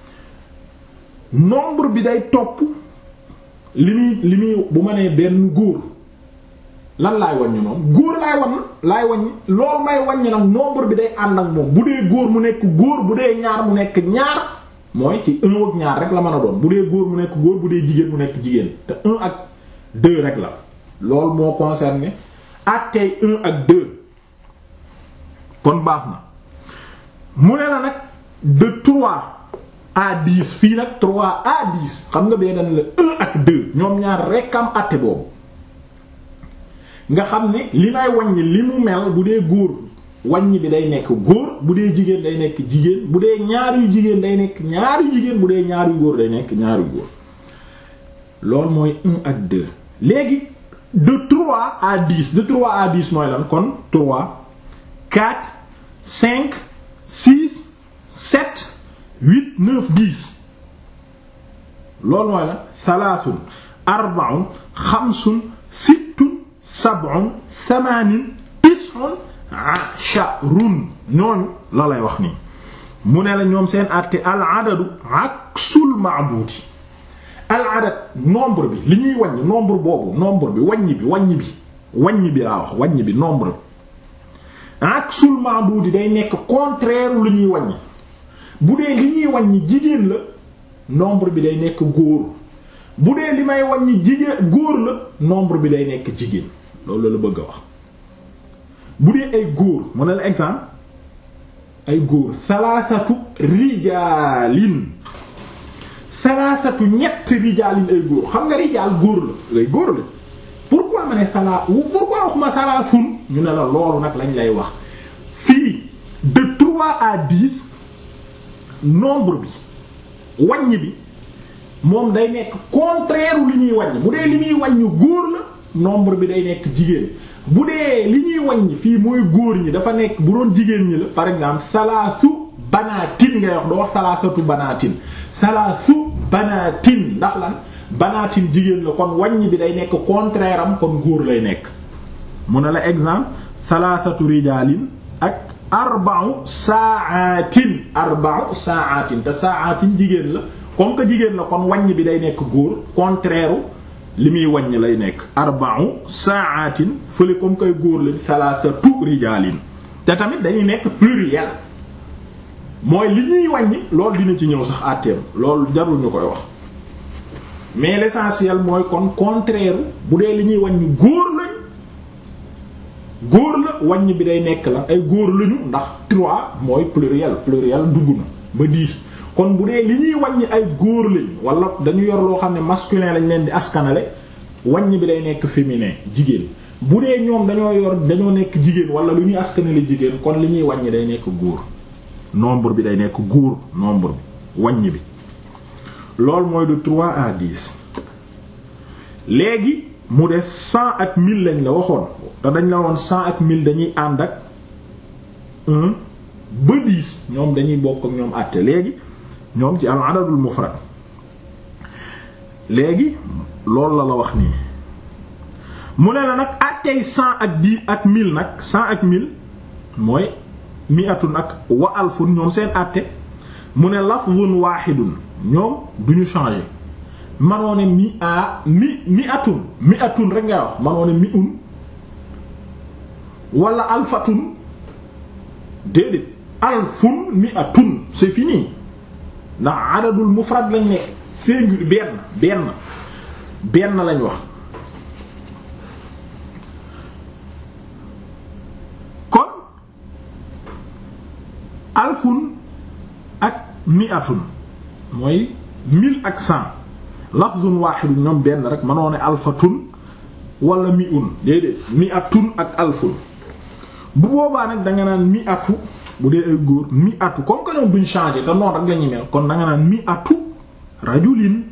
nombre bi day topp li muy li muy bu ma nee benn góor lan laay wàññi noonu góor laay wan laay wàññi loolu may wàññi nag nombre bi day ànd ak moom bu dee góor mu nekk góor bu dee ñaar mu nekk ñaar mooy ci un ak ñaar rek la mën a doon bu dee góor mu nekk góor bu dee jigéen mu nekk jigéen te un ak deux rek la loolu moo concerné attey un ak deux kon baax na mu ne la nag de trois à dix fii nag trois à dix xam nga bee dañ la un ak deux ñoom ñaar rek am atte boobu nga xam ne li may wàññi li mu mel bu dee góor wàññi bi day nekk góor bu dee jigéen day nekk jigéen bu dee ñaar yu jigéen day nekk ñaar yu jigéen bu dee ñaar yu góor day nekk ñaar yu góor loolu mooy un ak deux léegi de trois à dix de trois à dix mooy lan kon trois quatre cinq six sept huit neuf dix loolu mooy lan thalathun arba'un xamsun sittun sab'un thamanin tis'un asharun ñooñu la lay wax nii mu ne la ñoom seen àtte al adadu aksul ma'dudi al adad nombre bi li ñuy wàññi nombre boobu nombre bi wàññi bi wàññi bi wàññi bi laa wax wàññi bi nombre bi aksul ma'dudi day nekk contraire lu ñuy wàññi bu dee li ñuy wàññi jigéen la nombre bi day nekk góor bu dee li may wàññi jigéen góor la nombre bi day nekk jigéen loolu la bëgg a wax. bu dee ay góor mu ne la exemple ay góor salaasatu rijaalin salaasatu ñetti rijaalin ay góor xam nga rijaal góor la ay góor la pourquoi ma ne salaa pourquoi waxuma salaasun ñu ne la loolu nag lañ lay wax fii de trois à dix nombre bi wàññi bi moom day nekk contraire li ñuy wàññi bu dee li ñuy wàññi góor la nombre bi day nekk jigéen bu dee li ñuy wàññi fii mooy góor ñi dafa nekk bu doon jigéen ñi la par exemple salaasu banaatin ngay wax doo wax salaasatu banaatin salaasu banaatin ndax lan banaatin jigéen la kon wàññi bi day nekk contraire am kon góor lay nekk mu ne la exemple salaasatu rijaalin ak arba'u sa'atin arba'u sa'atin te sa'atin jigéen la comme que jigéen la kon wàññi bi day nekk góor contraire li muy wàññi lay nekk arba'u sa'atin fële comme koy góor lañ salaasatu rijaalin te tamit dañuy nekk pluriel mooy li ñuy wàññi loolu dina ci ñëw sax àtteem loolu jarul ñu koy wax mais l'essentiel mooy kon contraire bu dee li ñuy wàññi góor lañ góor la wàññi bi day nekk la ay góor lañu ndax trois mooy pluriel pluriel dugg na ba dix kon bu dee li ñuy wàññi ay góor lañ wala dañu yor loo xam ne masculin lañ leen di askanale wàññi bi day nekk féminin jigéen bu dee ñoom dañoo yor dañoo nekk jigéen wala lu ñuy askanale jigéen kon li ñuy wàññi day nekk góor nombre bi day nekk góor nombre bi wàññi bi loolu mooy de trois à dix léegi mu des cent ak mille lañ la waxoon te dañ la woon cent ak mille dañuy ànd ak un ba dix ñoom dañuy bokk ak ñoom àtte léegi ñoom ci al adadul mufrad léegi loolu la la wax nii mu ne la nag àttey cent ak dix ak mille nag cent ak mille mooy mi'atun ak wa alfun ñoom seen àtte mu ne lafzun wahidun ñoom duñu changer manoo ne mi a mi mi atun mi atun rek ngay wax manoo ne mi un wala alfatun déedéet alfun mi atun c'est fini ndax adadul mufrad lañ nekk singulier benn benn benn lañ wax kon alfun ak mi atun mooy mille ak cent lafdun wahid ñoom benn rek mënoo ne alfatun wala mi un déedéet mi atun ak alfun bu boobaa nag danga naan mi atu bu dee ay góor mi atu comme que ñoom duñ changer te noonu rek lañuy mel kon danga naan mi atu rajulin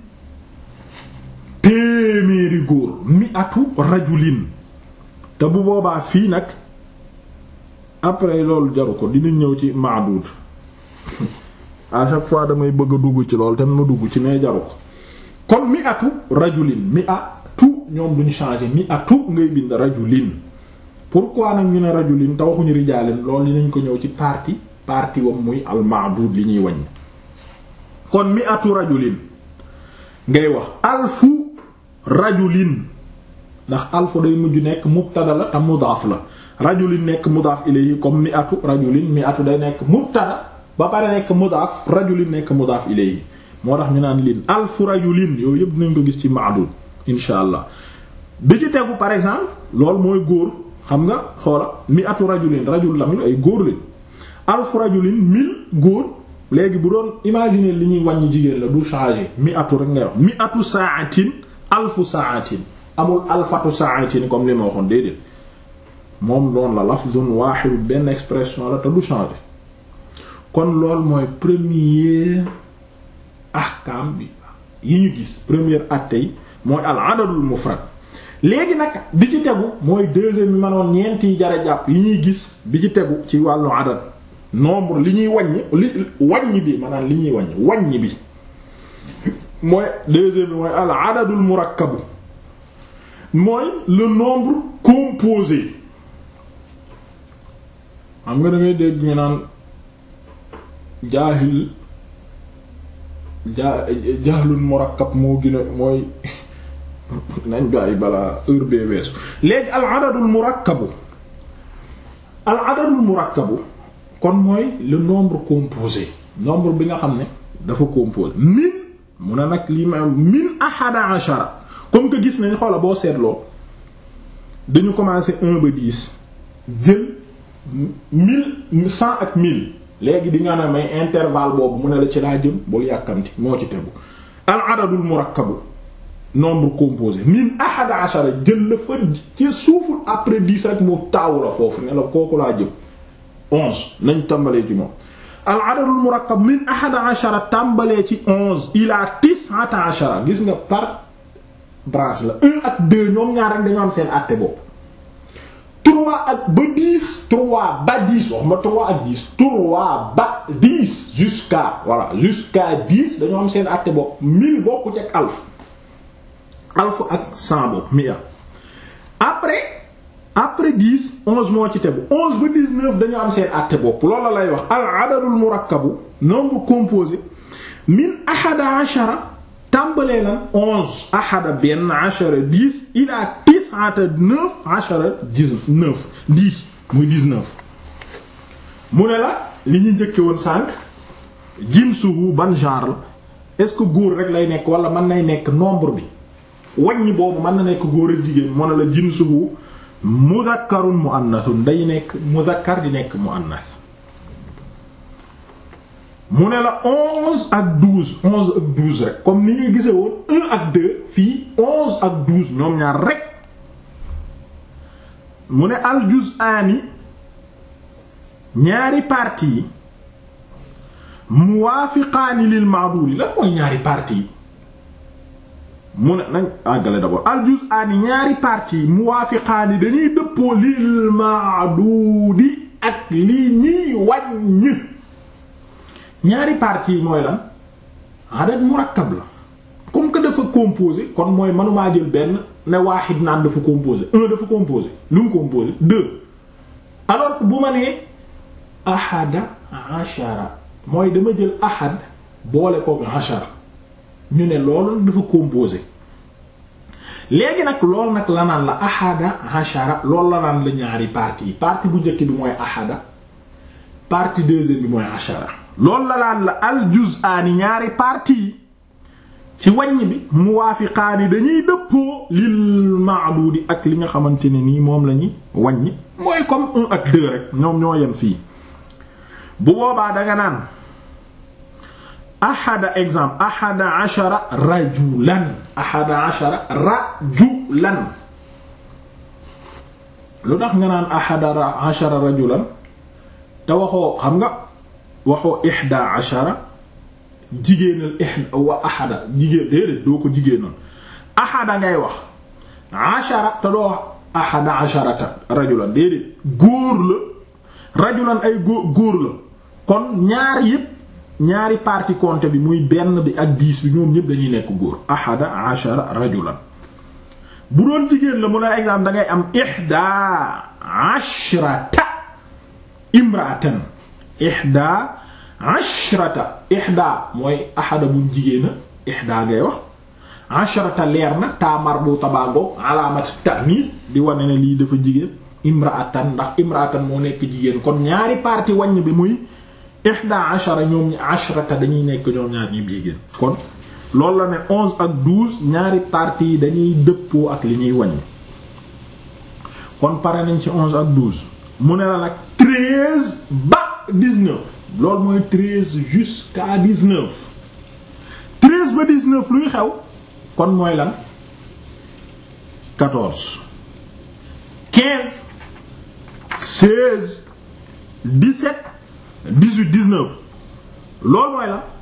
téeméeri góor mi atu rajulin te bu boobaa fii nag après loolu jaru ko dina ñëw ci maadud à chaque fois damay bëgg a dugg ci loolu te ma dugg ci mais jaru ko kon mi atu rajulin mi atu ñoom duñu changer mi atu ngay bind rajulin pourquoi nag ñu ne rajulin te waxuñu rijaalin loolu dinañ ko ñëw ci partie partie wam muy al ma'dud li ñuy wàññ kon mi atu rajulin ngay wax alfu rajulin ndax alfu day mujj nekk mubtada la te mudaaf la rajulin nekk mudaaf ilayhi comme mi atu rajulin mi atu day nekk mubtada ba pare nekk mudaaf rajulin nekk mudaaf ilayhi moo tax ñu naan lin alfu rajulin yooyu yëpp dinañ ko gis ci ma'dud insha allah bi ci tegu par exemple loolu mooy góor xam nga xoola mi atu rajulin rajul lam ay góor lañ alfu rajulin mille góor léegi bu doon imaginer li ñuy wàññi jigéen la du changer mi atu rek ngay wax mi atu sa'atin alfu sa'atin amul alfatu sa'atin comme li ma waxoon déedéet moom doon la lafdun wahid benn expression la te du changer kon loolu mooy premier ahkam bi yi ñu gis première acte yi mooy al adadul mufrad léegi nag bi ci tegu mooy deuxième bi manoon ñeenti jara jàpp yi ñuy gis bi ci tegu ci wàllu adad nombre li ñuy wàññi li wàññi bi maanaam li ñuy wàññi wàññi bi mooy deuxième bi mooy al adadul murakkabu mooy le nombre composé xam nga da ngay dégg ñu naan jaahil ja jahlun murakkab moo gën a mooy nañ bàyyi balaa heure bee weesu léegi al adadul murakkabu al adadul murakkabu kon mooy le nombre composé nombre bi nga xam ne dafa composé mille mu ne nag lii ma min ahada ashara comme que gis nañ xoola boo seetloo dañu commencé un ba dix jël mille cent ak mille léegi di nga ne may intervalle boobu mu ne la ci laa jëm bul yàkkamti moo ci tegu al adadul murakkabu nombre composé min ahada ashara jël la fa ci suuful après dix rek mu taawu la foofu ne la kooku laa jëm onze nañ tàmbalee ci moom al adadul murakkab min ahada ashara tàmbalee ci onze ila tis'ata ashara gis nga par branche la un ak deux ñoom ñaar rek dañoo am seen àtte bopp trois ak ba dix trois ba dix wax ma trois ak dix trois ba dix jusqu'à voilà jusqu'à dix dañoo am seen àtte bopp mille bokku ci ak alf alf ak cent bopp mia après après dix onze moo ci tegu onze ba dix-neuf dañoo am seen àtte bopp loolu la lay wax al adadul murakkabu nombre composé min ahada ashara tàmbalee lan onze ahada benn ashara dix ila tis'ata neuf ashara dix-neuf dix muy dix-neuf mu ne la li ñu njëkke woon sànq jinsuhu ban genre la est-ce que góor rek lay nekk wala mën nay nekk nombre bi wàññi boobu mën na nekk góor ak jigéen mu ne la jinsuhu mudhakkarun muannathun day nekk mudhakkar di nekk muannath mu ne la onze ak douze onze ak douze rek comme ni ñuy gise woon un ak deux fii onze ak douze ñoom ñaar rek mu ne al juz'ani ñaari parties yi muwaafiqaani lil ma'dudi lan mooy ñaari parties yi mu ne nañ àggale d'abord al juz'ani ñaari parties yi muwaafiqaani dañuy dëppoo lil ma'dudi ak li ñuy wàññ ñaari parties yi mooy lan adad murakkab la comme que dafa composé kon mooy mënumaa jël benn ne waaxid naan dafa composé un dafa composé lu mu composé deux alors que bu ma nee ahada ashara mooy dama jël ahad boole kook ashara ñu ne loolu dafa composé léegi nag loolu nag la naan la ahada ashara loolu la naan la ñaari parties yi partie bu njëkk bi mooy ahada partie deuxième bi mooy ashara loolu la naan la al juz'aani ñaari parties yi ci wàññ bi muwaafiqaani dañuy dëppoo lil ma'duudi ak li nga xamante ne nii moom la ñuy wàññi mooy comme un ak deux rek ñoom ñoo yem fii bu boobaa danga naan ahada exemple ahada ashara rajulan ahada ashara rajulan lu tax nga naan ahada ashara rajulan te waxoo xam nga waxoo ihda ashara jigéenal ihda wa ahada jigéen déedéet doo ko jigéenal ahada ngay wax ashara te doo wax ahada asharata rajulan déedéet góor la rajulan ay góor góor la kon ñaar yépp ñaari partie compte bi muy benn bi ak dix bi ñoom ñépp dañuy nekk góor ahada ashara rajulan bu doon jigéen la mu ne exemple da ngay am ihda ashrata imratan ihda ashrata ihda mooy ahada buñ jigéena ihda ngay wax ashrata leer na ta marbuta bago alamat ta'nis di wane ne lii dafa jigéen imratan ndax imratan moo nekk jigéen kon ñaari partie wàññ bi muy ihda ashara ñoom ashrata dañuy nekk ñoom ñaar ñi jigéen kon loolu la ne onze ak douze ñaari partie yi dañuy dëppoo ak li ñuy wàññ kon pare nañ ci onze ak douze mu ne la nag treize ba dix-neuf loolu mooy treize jusqu'à dix-neuf treize ba dix-neuf luy xew kon mooy lan quatorze quinze seize dix-sept dix-huit dix-neuf loolu mooy lan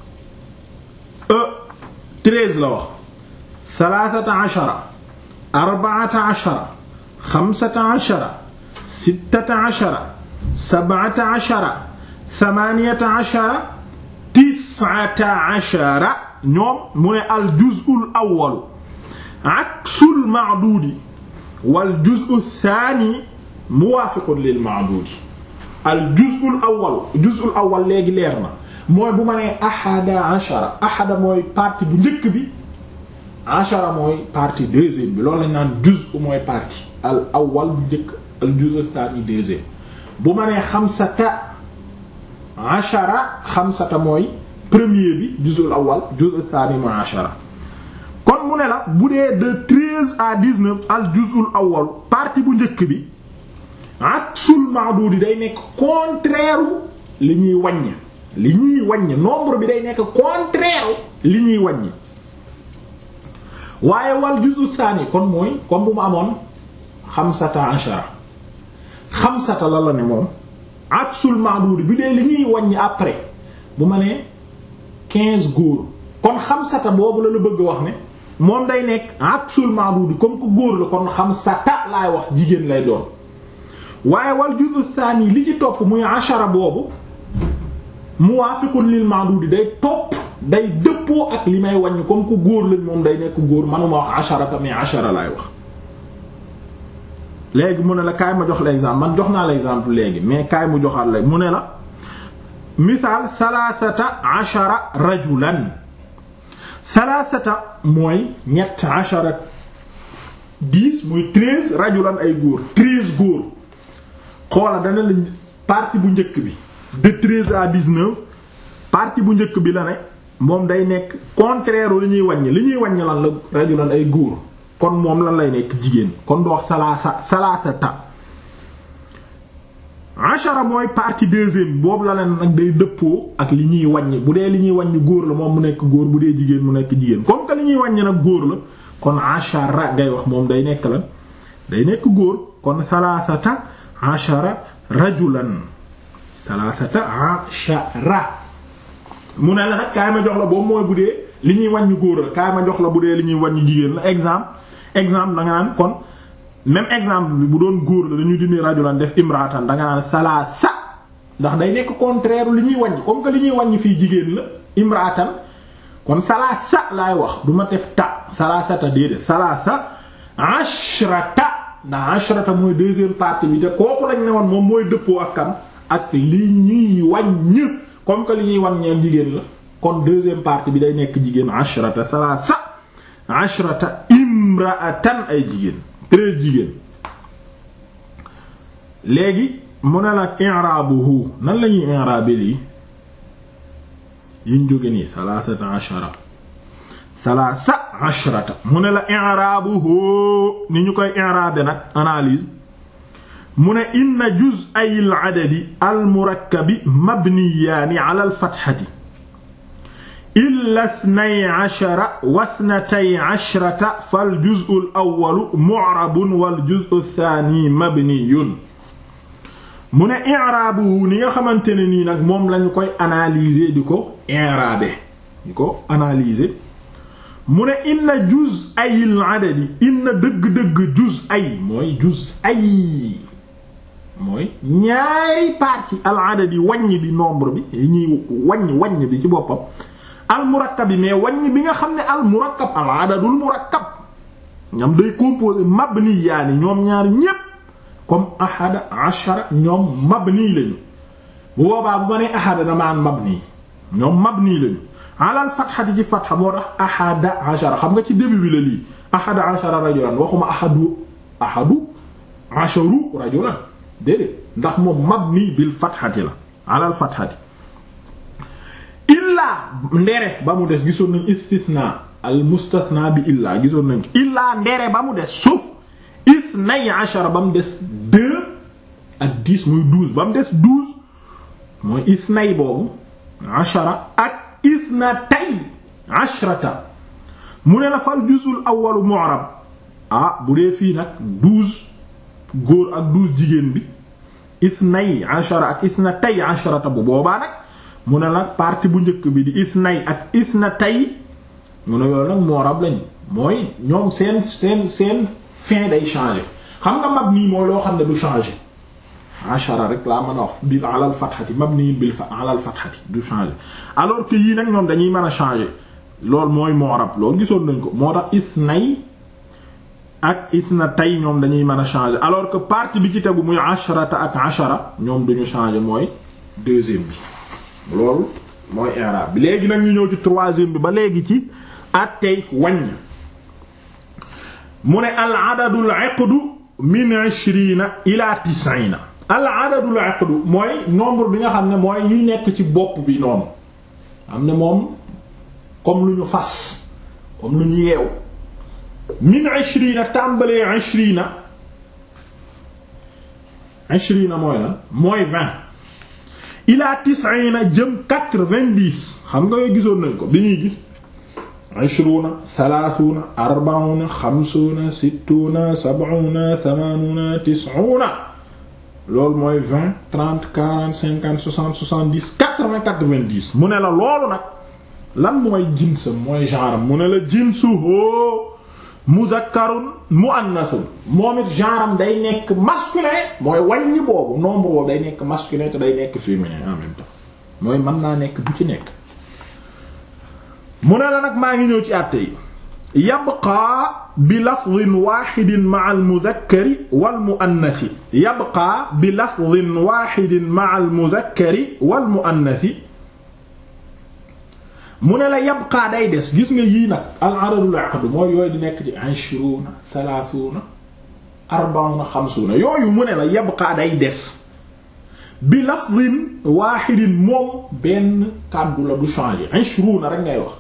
e treize la wax thalathata ashara arba'ata ashara khamsata ashara sittata ashara sab'ata ashara thamaniyata ashara tis'ata ashara ñoom mu ne al juz'ul awwal aksul ma'dudi wal juz'u thani muwaafiqun lil ma'dudi al juz'ul awwal juz'ul awwal léegi leer na mooy bu ma nee ahada ashara ahada mooy partie bu njëkk bi ashara mooy partie deuxième bi loolu lañ naan juz'u mooy partie al awwal bu njëkk al juz'u thani deuxième bu ma nee xamsata ashara xamsata mooy premier bi juz'ul awwal juz'u thani mooy ashara kon mu ne la bu dee de treize à dix-neuf al juz'ul awwal partie bu njëkk bi aksul ma'dud day nekk contraire li ñuy wàññ li ñuy wàññ nombre bi day nekk contraire li ñuy wàññ waaye wal juz'u thani kon mooy comme bu mu amoon xamsata ashara xamsata la la ne moom aksul ma'dud bi dee li ñuy wàññ après bu ma nee quinze góor kon xamsata boobu la la bëgg wax ne moom day nekk aksul ma'dud comme ku góor la kon xamsata laay wax jigéen lay doon waaye wal juz'u thani li ci topp muy ashara boobu muwaafiqun lil ma'dud day topp day dëppoo ak li may wàññi comme ku góor lañ moom day nekk góor manuma wax asharata mais ashara laay wax léegi mu ne la kaay ma jox la exemple man jox naa la exemple léegi mais kaay mu joxaat la mu ne la misaal salaasata ashara rajulan salaasata mooy ñett ashara dix muy treize rajulan ay góor treize góor xoola dana la partie bu njëkk bi de treize à dix-neuf partie bu njëkk bi la ne moom day nekk contraire li ñuy wàññi li ñuy wàññi lan la rajulan ay góor kon moom lan lay nekk jigéen kon du wax salaasa salaasata ashara mooy partie deuxième boobu la leen nag day dëppoo ak li ñuy wàññi bu dee li ñuy wàññi góor la moom mu nekk góor bu dee jigéen mu nekk jigéen comme que li ñuy wàññi nag góor la kon ashara ngay wax moom day nekk lan day nekk góor kon salaasata ashara rajulan salaasata ashara mu ne la nag kaay ma jox la boobu mooy bu dee li ñuy wàññi góor la kaay ma jox la bu dee li ñuy wàññi jigéen la exemple exemple da nga naan kon même exemple bi bu doon góor la dañuy dindi rajulan def imraatan da nga naan salaasa ndax day nekk contraire li ñuy wàññi comme que li ñuy wàññi fii jigéen la imraatan kon salaasa laay wax du ma def ta salaasata déedéet salaasa ashrata ndax ashrata mooy deuxième partie bi te kooku lañ ne woon moom mooy dëppoo ak kan ak li ñuy wàññi comme que li ñuy wàññeen jigéen la kon deuxième partie bi day nekk jigéen ashrata salaasa ashrata imraatan ay jigéen treize jigéen léegi mu ne nag i'rabuhu nan lañuy i'rabe lii yiñ jóge nii salaasata ashara salaasa ashrata mu ne la i'rabuhu ni ñu koy i'rabe nag analyse mu ne inna juz'ay al-adadi al-murakkabi mabniyaani ala al-fathati illa ithnay ashara wa ithnatay ashrata fal juz'u al-awwalu mu'rabun wal juz'u ath-thani mabniyun mu ne i'raabu ni nga xamante ne nii nag moom lañu koy analyser di ko i'raabe di ko analyser mu ne inna juz'ay al-adadi inna dëgg-dëgg juz'ay mooy juz'ay mooy ñaari partie al-adadi wàññ bi nombre bi ñuy wàññ wàññ bi ci boppam al-murakkab bi mais wàññ bi nga xam ne al-murakkab al-adadul murakkab ñam day composé mabni yaani ñoom ñaar ñépp comme ahada ashara ñoom mabni lañu bu boobaa bu ma nee ahada dama am mabni ñoom mabni lañu alal fathati ci fatha moo tax ahada ashara xam nga ci début bi la lii ahada ashara rajulan waxuma ahadu ahadu asharu rajulan déedéet ndax moom mabni bil fathati la alal fathati illaa ndere ba mu des gisoon nañ istisna al mustasna bi illaa gisoon nañ illaa ndere ba mu des sauf ithnay ashara ba mu des deux ak dix muy douze ba mu des douze mooy ithnay boobu ashara ak ithnatay ashrata mu ne la fal juzul awwalu mu'rab ah bu dee fii nag douze góor ak douze jigéen bi ithnay ashara ak ithnatay ashrata bu boobaa nag mu ne nag partie bu njëkk bi di ithnay ak ithnatay mu ne yooyu nag mu'rab lañ mooy ñoom seen seen seen fin day changer xam nga mabni mooy loo xam ne du changer ashara rek laa mën a wax bil alal fathati mabni bil alal fathati du changer alors que yii nag ñoom dañuy mën a changer loolu mooy mu'rab loolu gisoon nañ ko moo tax ithnay ak ithnatay ñoom dañuy mën a changer alors que partie bi ci tegu muy asharata ak ashara ñoom duñu changer mooy deuxième bi loolu mooy i'rab bi léegi nag ñu ñëw ci troisième bi ba léegi ci attey wàññ mu ne al adadul iqdu min ishrina ila tis'ina al adadul iqdu mooy nombre bi nga xam ne mooy yi nekk ci bopp bi noonu am ne moom comme lu ñu fas comme lu ñu yeew min ishrina tàmbalee ishrina ishrina mooy lan mooy vingt ila tis'ina jëm quatre-vingt-dix xam nga yooyu gisoon nañ ko bi ñuy gis ishruna thalathuna arba'una xamsuna sittuna sab'una thamanuna tis'una loolu mooy vingt trente quarante cinquante soixante soixante-dix quatre-vingts quatre-vingt-dix mu ne la loolu nag lan mooy jinsam mooy genre mu ne la jinsuhu mudakkarun muannathun moom it genre am day nekk masculin mooy wàññi boobu nombre boobu day nekk masculin te day nekk féminin en même temps mooy mën naa nekk bu ci nekk mu ne la nag maa ngi ñëw ci àtte yi yabqaa bi lafdhin wahidin ma'a al-mudhakkari wal muannathi yabqaa bi lafdhin wahidin ma'a al-mudhakkari wal muannathi mu ne la yabqaa day des gis nga yii nag al-adadul aqd mooy yooyu di nekk ci ishruna thalathuna arba'una xamsuna yooyu mu ne la yabqaa day des bi lafdhin wahidin moom benn kàddu la du changer ishruna rek ngay wax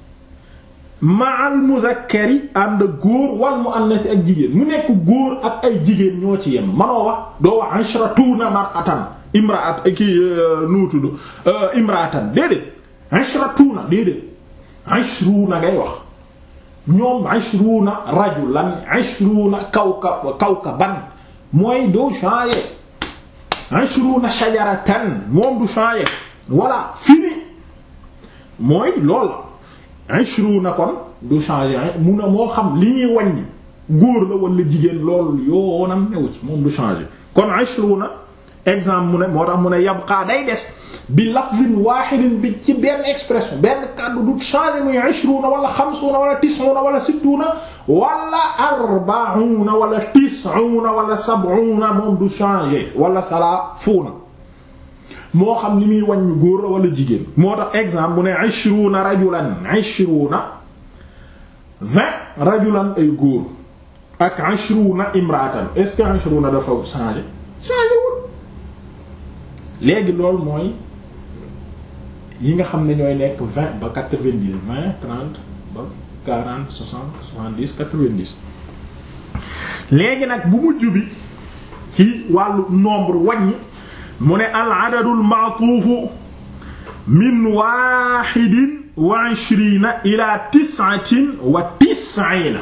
ma'al muzakkari ànd góor wal muannasi ak jigéen mu nekk góor ak ay jigéen ñoo ci yem manoo wax doo wax ishratuna mar'atan imra'at ki nu tudd imra'atan déedéet ishratuna déedéet ishruna ngay wax ñoom ishruna rajulan ishruna kawkab kawkaban mooy doo changer ishruna shajaratan moom du changer voilà fini mooy lool la ishruna kon du changer mun a moo xam li ñuy wàññi góor la wala jigéen loolu yoonam newu ci moom du changer kon ishruna exemple mu ne moo tax mu ne yabqa day des bi lafdin wahidin bi ci benn expression benn kàddu du changer muy ishruna wala xamsuna wala tis'una wala sittuna wala arba'una wala tis'una wala sab'una moom du changer wala thalathuna moo xam li muy wàññi góor la wala jigéen moo tax exemple bu ne ishruna rajulan ishruna vingt rajulan ay góor ak ishruna imratan est-ce que ishruna dafa changer changer wul léegi loolu mooy yi nga xam ne ñooy nekk vingt ba quatre-vingt-dix vingt trente ba quarante soixante soixante-dix quatre-vingt-dix léegi nag bu mujj bi ci wàllu nombre wàññi mu ne al adadul ma'tuufu min wahidin wa ishrina ila tis'atin wa tis'ina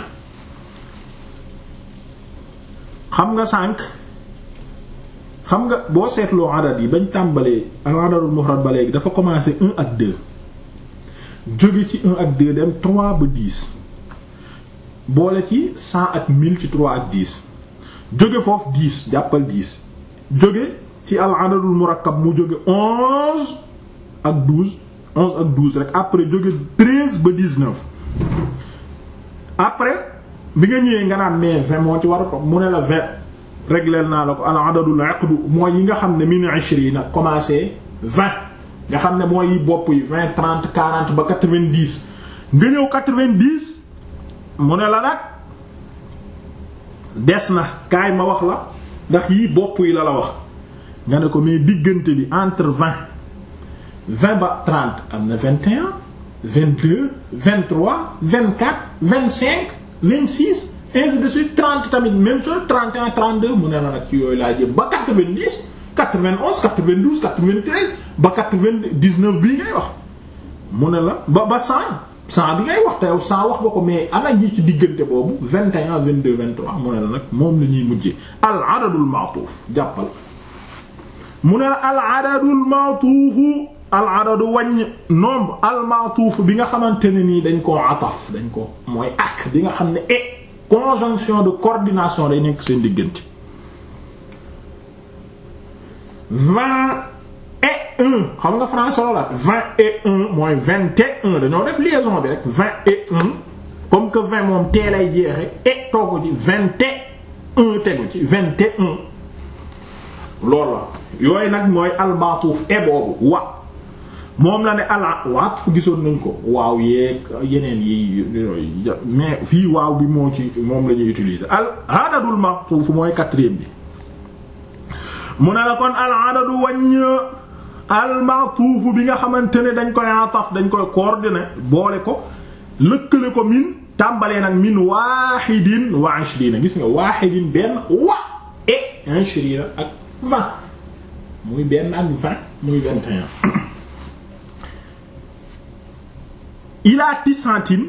xam nga sànq xam nga boo seetloo adad yi bañ tàmbalee al adadul mufrad ba léegi dafa commencé un ak deux jóge ci un ak deux dem trois ba dix boole ci cent ak mille ci trois ak dix jóge foofu dix jàppal dix jóge ci al adadul murakkab mu jóge onze ak douze onze ak douze rek après jóge treize ba dix-neuf après bi nga ñëwee nga naan mais vingt moo ci war a toog mu ne la vingt régleel naa la ko al adadul aqdu mooy yi nga xam ne min ishrina commencé vingt nga xam ne mooy yi bopp yi vingt trente quarante ba quatre-vingt-dix nga ñëw quatre-vingt-dix mu ne la nag des na kaay ma wax la ndax yii bopp yi la la wax nga ne ko mais diggante bi entre vingt vingt ba trente am na vingt et un vingt-deux vingt-trois vingt-quatre vingt-cinq vingt-six ainsi de suite trente tamit même chose trente et un trente-deux mu ne la nag ci yooyu laa jëm ba quatre-vingt-dix quatre-vingt-onze quatre-vingt-douze quatre-vingt-treize ba quatre-vingt-dix-neuf bii ngay wax mu ne la ba ba cent cent bi ngay wax te yow cent wax ba ko mais ana ñi ci diggante boobu vingt et un vingt-deux vingt-trois mu ne la nag moom la ñuy mujjee al adadul ma'tuf jàppal mu ne la al adadul ma'tuufu al adadu wàññ nombre al ma'tuuf bi nga xamante ne nii dañ koo ataf dañ ko mooy ak bi nga xam ne et conjonction de coordination day nekk seen diggante vingt et un xam nga français la vingt et un mooy vingt et un dañoo def liaison bi rek vingt et un comme que vingt moom tee lay jeexe et toogu ci vingt et un tegu ci vingt et un loolu la yooyu nag mooy almaatuuf e boobu wa moom la ne ala waat fu gisoon nañ ko waaw yeeg yeneen yi mais fii waaw bi moo ci moom la ñuy utiliser al adadul maatuuf mooy quatrième bi mu ne la kon al adadu wàññ al-ma'tuuf bi nga xamante ne dañ koy ataf dañ koy coordonner boole ko lëkkale ko min tàmbalee nag min waahidin wa ishrina gis nga waahidin benn wa et ishrina ak vingt muy benn ak vingt muy vingt et un ila tisantin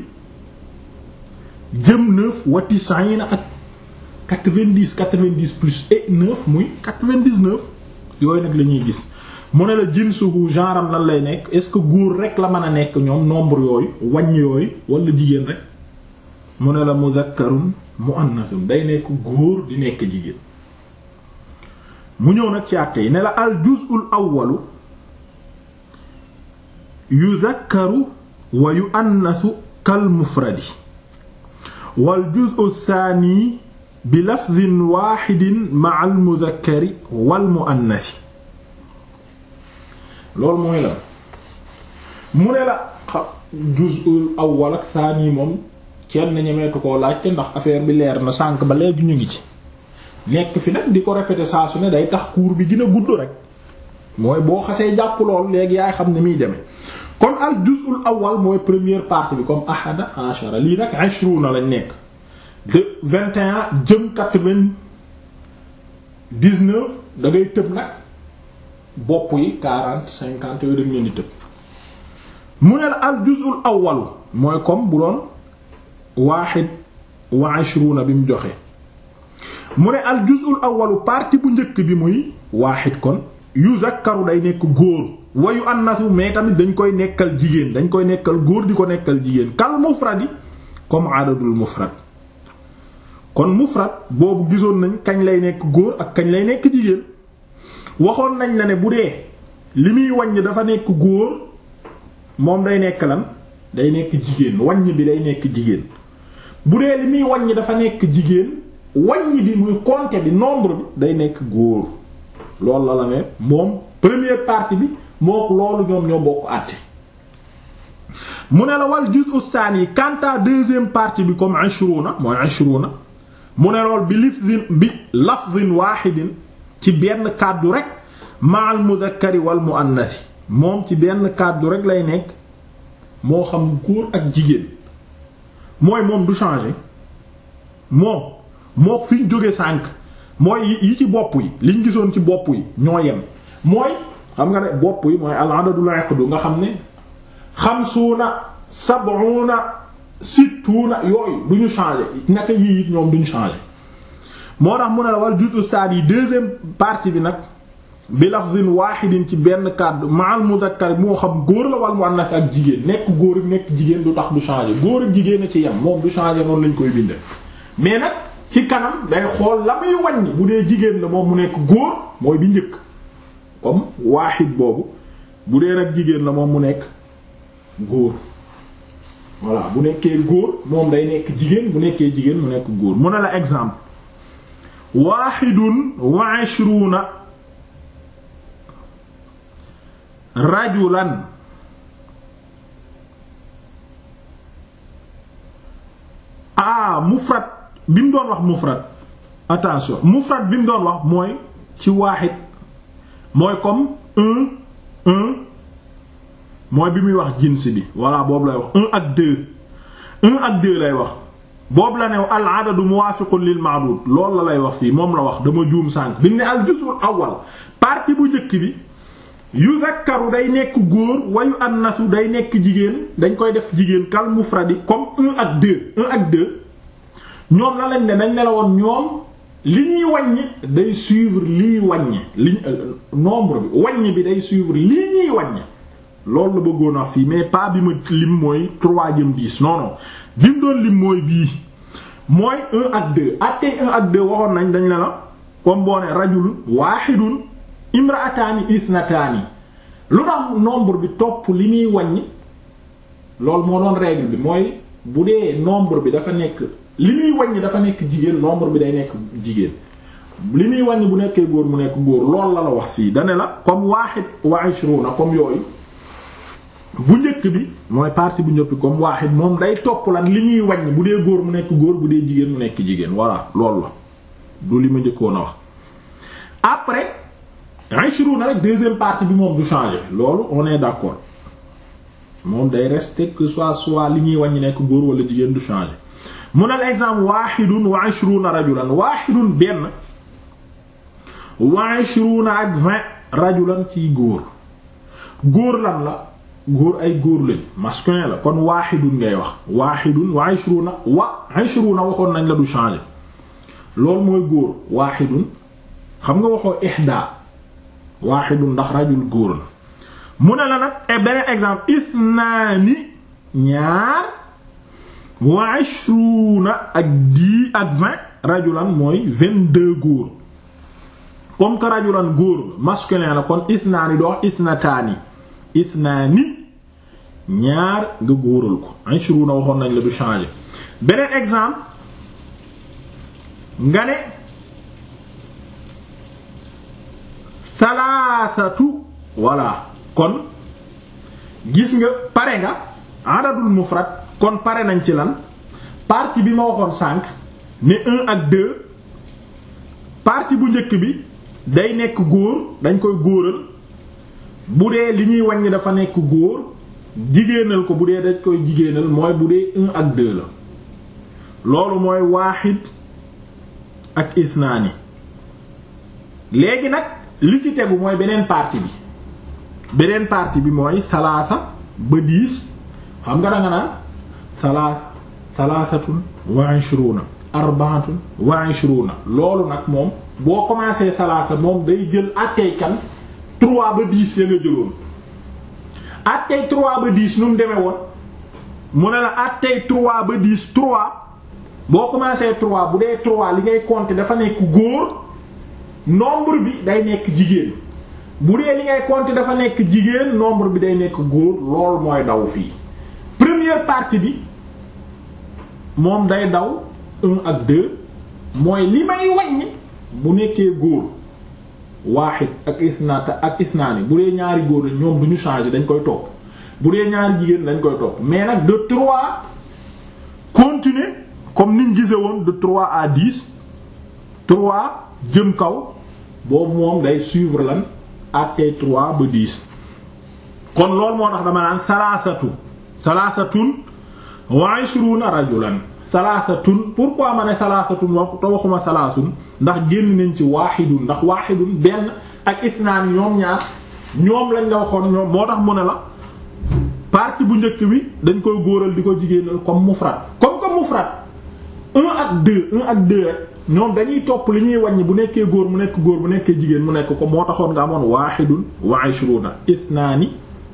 jëm neuf wa tis'ina ak quatre-vingt-dix quatre-vingt-dix plus et neuf muy quatre-vingt-dix-neuf yooyu nag la ñuy gis mu ne la jinsuhu genre am lan lay nekk est-ce que góor rek la mën a nekk ñoom nombre yooyu wàññ yooyu wala jigéen rek mu ne la mudhakkarun muannathun day nekk góor di nekk jigéen mu ñëw nag ci àtte yi ne la al juz'ul awwalu yudhakkaru wa yu'annathu kal mufradi wal juz'u thani bi lafdhin wahidin ma'al mudhakkari wal muannathi loolu mooy la mu ne la juz'ul awwal ak thani moom kenn ñemeetu koo laajte ndax affaire bi leer na sànq ba léegi ñu ngi ci nekk fi nag di ko répéter saa su ne day tax cours bi gën a gudd rek mooy boo xasee jàpp lool léegi yaay xam ne muy demee kon al juz'ul awwal mooy première partie bi comme ahada ashara lii nag ashruna lañ nekk de vingt et un jëm quatre-vingt-dix-neuf da ngay tëb nag bopp yi quarante cinquante yooyu dañ leen di tëb mu ne la al juz'ul awwal mooy comme bu doon waahid wa ashruna bi mu joxe mu ne al juz'ul awwal partie bu njëkk bi muy waahid kon yuzakkaru day nekk góor wa yu'annathu mais tamit dañ koy nekkal jigéen dañ koy nekkal góor di ko nekkal jigéen kal mufradi comme adadul mufrad kon mufrad boobu gisoon nañ kañ lay nekk góor ak kañ lay nekk jigéen waxoon nañ la ne bu dee li muy wàññ dafa nekk góor moom day nekk lan day nekk jigéen wàññ bi day nekk jigéen bu dee li muy wàññ dafa nekk jigéen wàññ bi muy compter bi nombre bi day nekk góor loolu la la ne moom première partie bi moo loolu ñoom ñoo bokk àtte mu ne la wal juz'u thani quant à deuxième partie bi comme ashruna mooy ashruna mu ne lool bi lafdhin bi lafdhin wahidin ci benn kàddu rek ma'al mudhakkari wal muannathi moom ci benn kàddu rek lay nekk moo xam góor ak jigéen mooy moom du changer moom moo fi ñu jóge sànq mooy yi ci bopp yi liñ gisoon ci bopp yi ñoo yem mooy xam nga ne bopp yi mooy al adadul aqdu nga xam ne xamsuuna sab'una sittuna yooyu du ñu changer naka yii it ñoom du ñu changer moo tax mu ne la wal juz'u thani deuxième partie bi nag bi lafdhin wahidin ci benn kàddu ma'al mudhakkar moo xam góor la wal muannath ak jigéen nekk góor ak nekk jigéen du tax du changer góor ak jigéen a ci yem moom du changer noonu lañ koy bindee mais nag ci kanam day xool la muy wàññi bu dee jigéen la moom mu nekk góor mooy bi njëkk comme waahid boobu bu dee nag jigéen la moom mu nekk góor voilà bu nekkee góor moom day nekk jigéen bu nekkee jigéen mu nekk góor mu ne la exemple waahidun wa ishruna rajulan ah mufrad bi mu doon wax mufrad attention mufrad bi mu doon wax mooy ci waahid mooy comme un un mooy bi muy wax jins bi voilà boobu lay wax un ak deux un ak deux lay wax boobu la ne al adadu muwaafiqun lil ma'dud loolu la lay wax fii moom la wax dama juum sànq bi ne al juz'ul awwal partie bu njëkk bi yuzakkaru day nekk góor wa yu'annasu day nekk jigéen dañ koy def jigéen kal mufradi comme un ak deux un ak deux ñoom la lañ ne dañ ne la woon ñoom li ñuy wàññi day suivre liy wàññi li nombre bi wàññi bi day suivre lii ñuy wàññi loolu la bëggoon a fii mais pas bi ma lim mooy trois jëm dix non non bi mu doon lim mooy bii mooy un ak deux attey un ak deux waxoon nañ dañ ne la comme boo ne rajulun waahidun imra'atani ithnatani lu tax nombre bi topp li muy wàññi loolu moo doon règle bi mooy bu dee nombre bi dafa nekk li muy wàññi dafa nekk jigéen nombre bi day nekk jigéen li muy wàññi bu nekkee góor mu nekk góor loolu la la wax fii dane la comme waahid wa ishruna comme yooyu bu njëkk bi mooy partie bu njëkk bi comme waahid moom day topp lan li ñuy wàññi bu dee góor mu nekk góor bu dee jigéen mu nekk jigéen voilà loolu la du li ma njëkkoon a wax après ishruna rek deuxième partie bi moom du changer loolu on est d'accord moom day rester que soit soit li ñuy wàññi nekk góor wala jigéen du changer mu ne l'exemple wahidun wa ishruna rajulan wahidun benn wa ishruna ak vingt rajulan ci góor góor lan la góor ay góor lañ masculin la kon wahidun ngay wax wahidun wa ishruna wa ishruna waxoon nañ la du changer loolu mooy góor wahidun xam nga waxoo ihda wahidun ndax rajul góor la mu ne la nag beneen exemple ithnaani ñaar wa ishruna ak dix ak vingt rajulan mooy vingt-deux góor comme que rajulan góor la masculin la kon ithnaani doo wax ithnataani ithnaani ñaar nga góoral ko ishruna waxoon nañ la du changer beneen exemple nga ne thalathatu voilà kon gis nga pare nga adadul mufrad kon pare nañ ci lan partie bi ma waxoon cinq ne un ak deux partie bu njëkk bi day nekk góor dañ koy góoral bu dee li ñuy wàññi dafa nekk góor jigéenal ko bu dee dañ koy jigéenal mooy bu dee un ak deux la loolu mooy waaxid ak isnaani léegi nag li ci tegu mooy beneen partie bi beneen partie bi mooy salaasa ba dix xam nga danga naan salaasa salaasatun wa ishruna arbaatun wa ishruna loolu nag moom boo commencé salaasa moom day jël attey kan trois ba dix ya nga jëloon attey trois ba dix nu mu demee woon mu ne la attey trois ba dix trois boo commencé trois bu dee trois li ngay compter dafa nekk góor nombre bi day nekk jigéen bu dee li ngay compter dafa nekk jigéen nombre bi day nekk góor loolu mooy daw fii première partie bi moom day daw un ak deux mooy li may wàññi bu nekkee góor waaxid ak isnaata ak isnaani bu dee ñaari góor la ñoom duñu changer dañ koy topp bu dee ñaari jigéen dañ koy topp mais nag de trois continuer comme niñ gise woon de trois à dix trois jëm kaw boobu moom day suivre lan àttee trois ba dix kon loolu moo tax dama naan salaasatu salaasatun wa ishruna rajulan salaasatun pourquoi ma ne salaasatun wax te waxuma salaasun ndax génn nañ ci waaxidun ndax waaxidun benn ak isnaan ñoom ñaar ñoom lañ la waxoon ñoom moo tax mu ne la partie bu njëkk bi dañ koy góoral di ko jigéenal comme mufrad comme comme mufrad un ak deux un ak deux rek ñoom dañuy topp li ñuy wàññi bu nekkee góor mu nekk góor bu nekkee jigéen mu nekk ko moo taxoon nga amoon waaxidun wa ishruna isnaani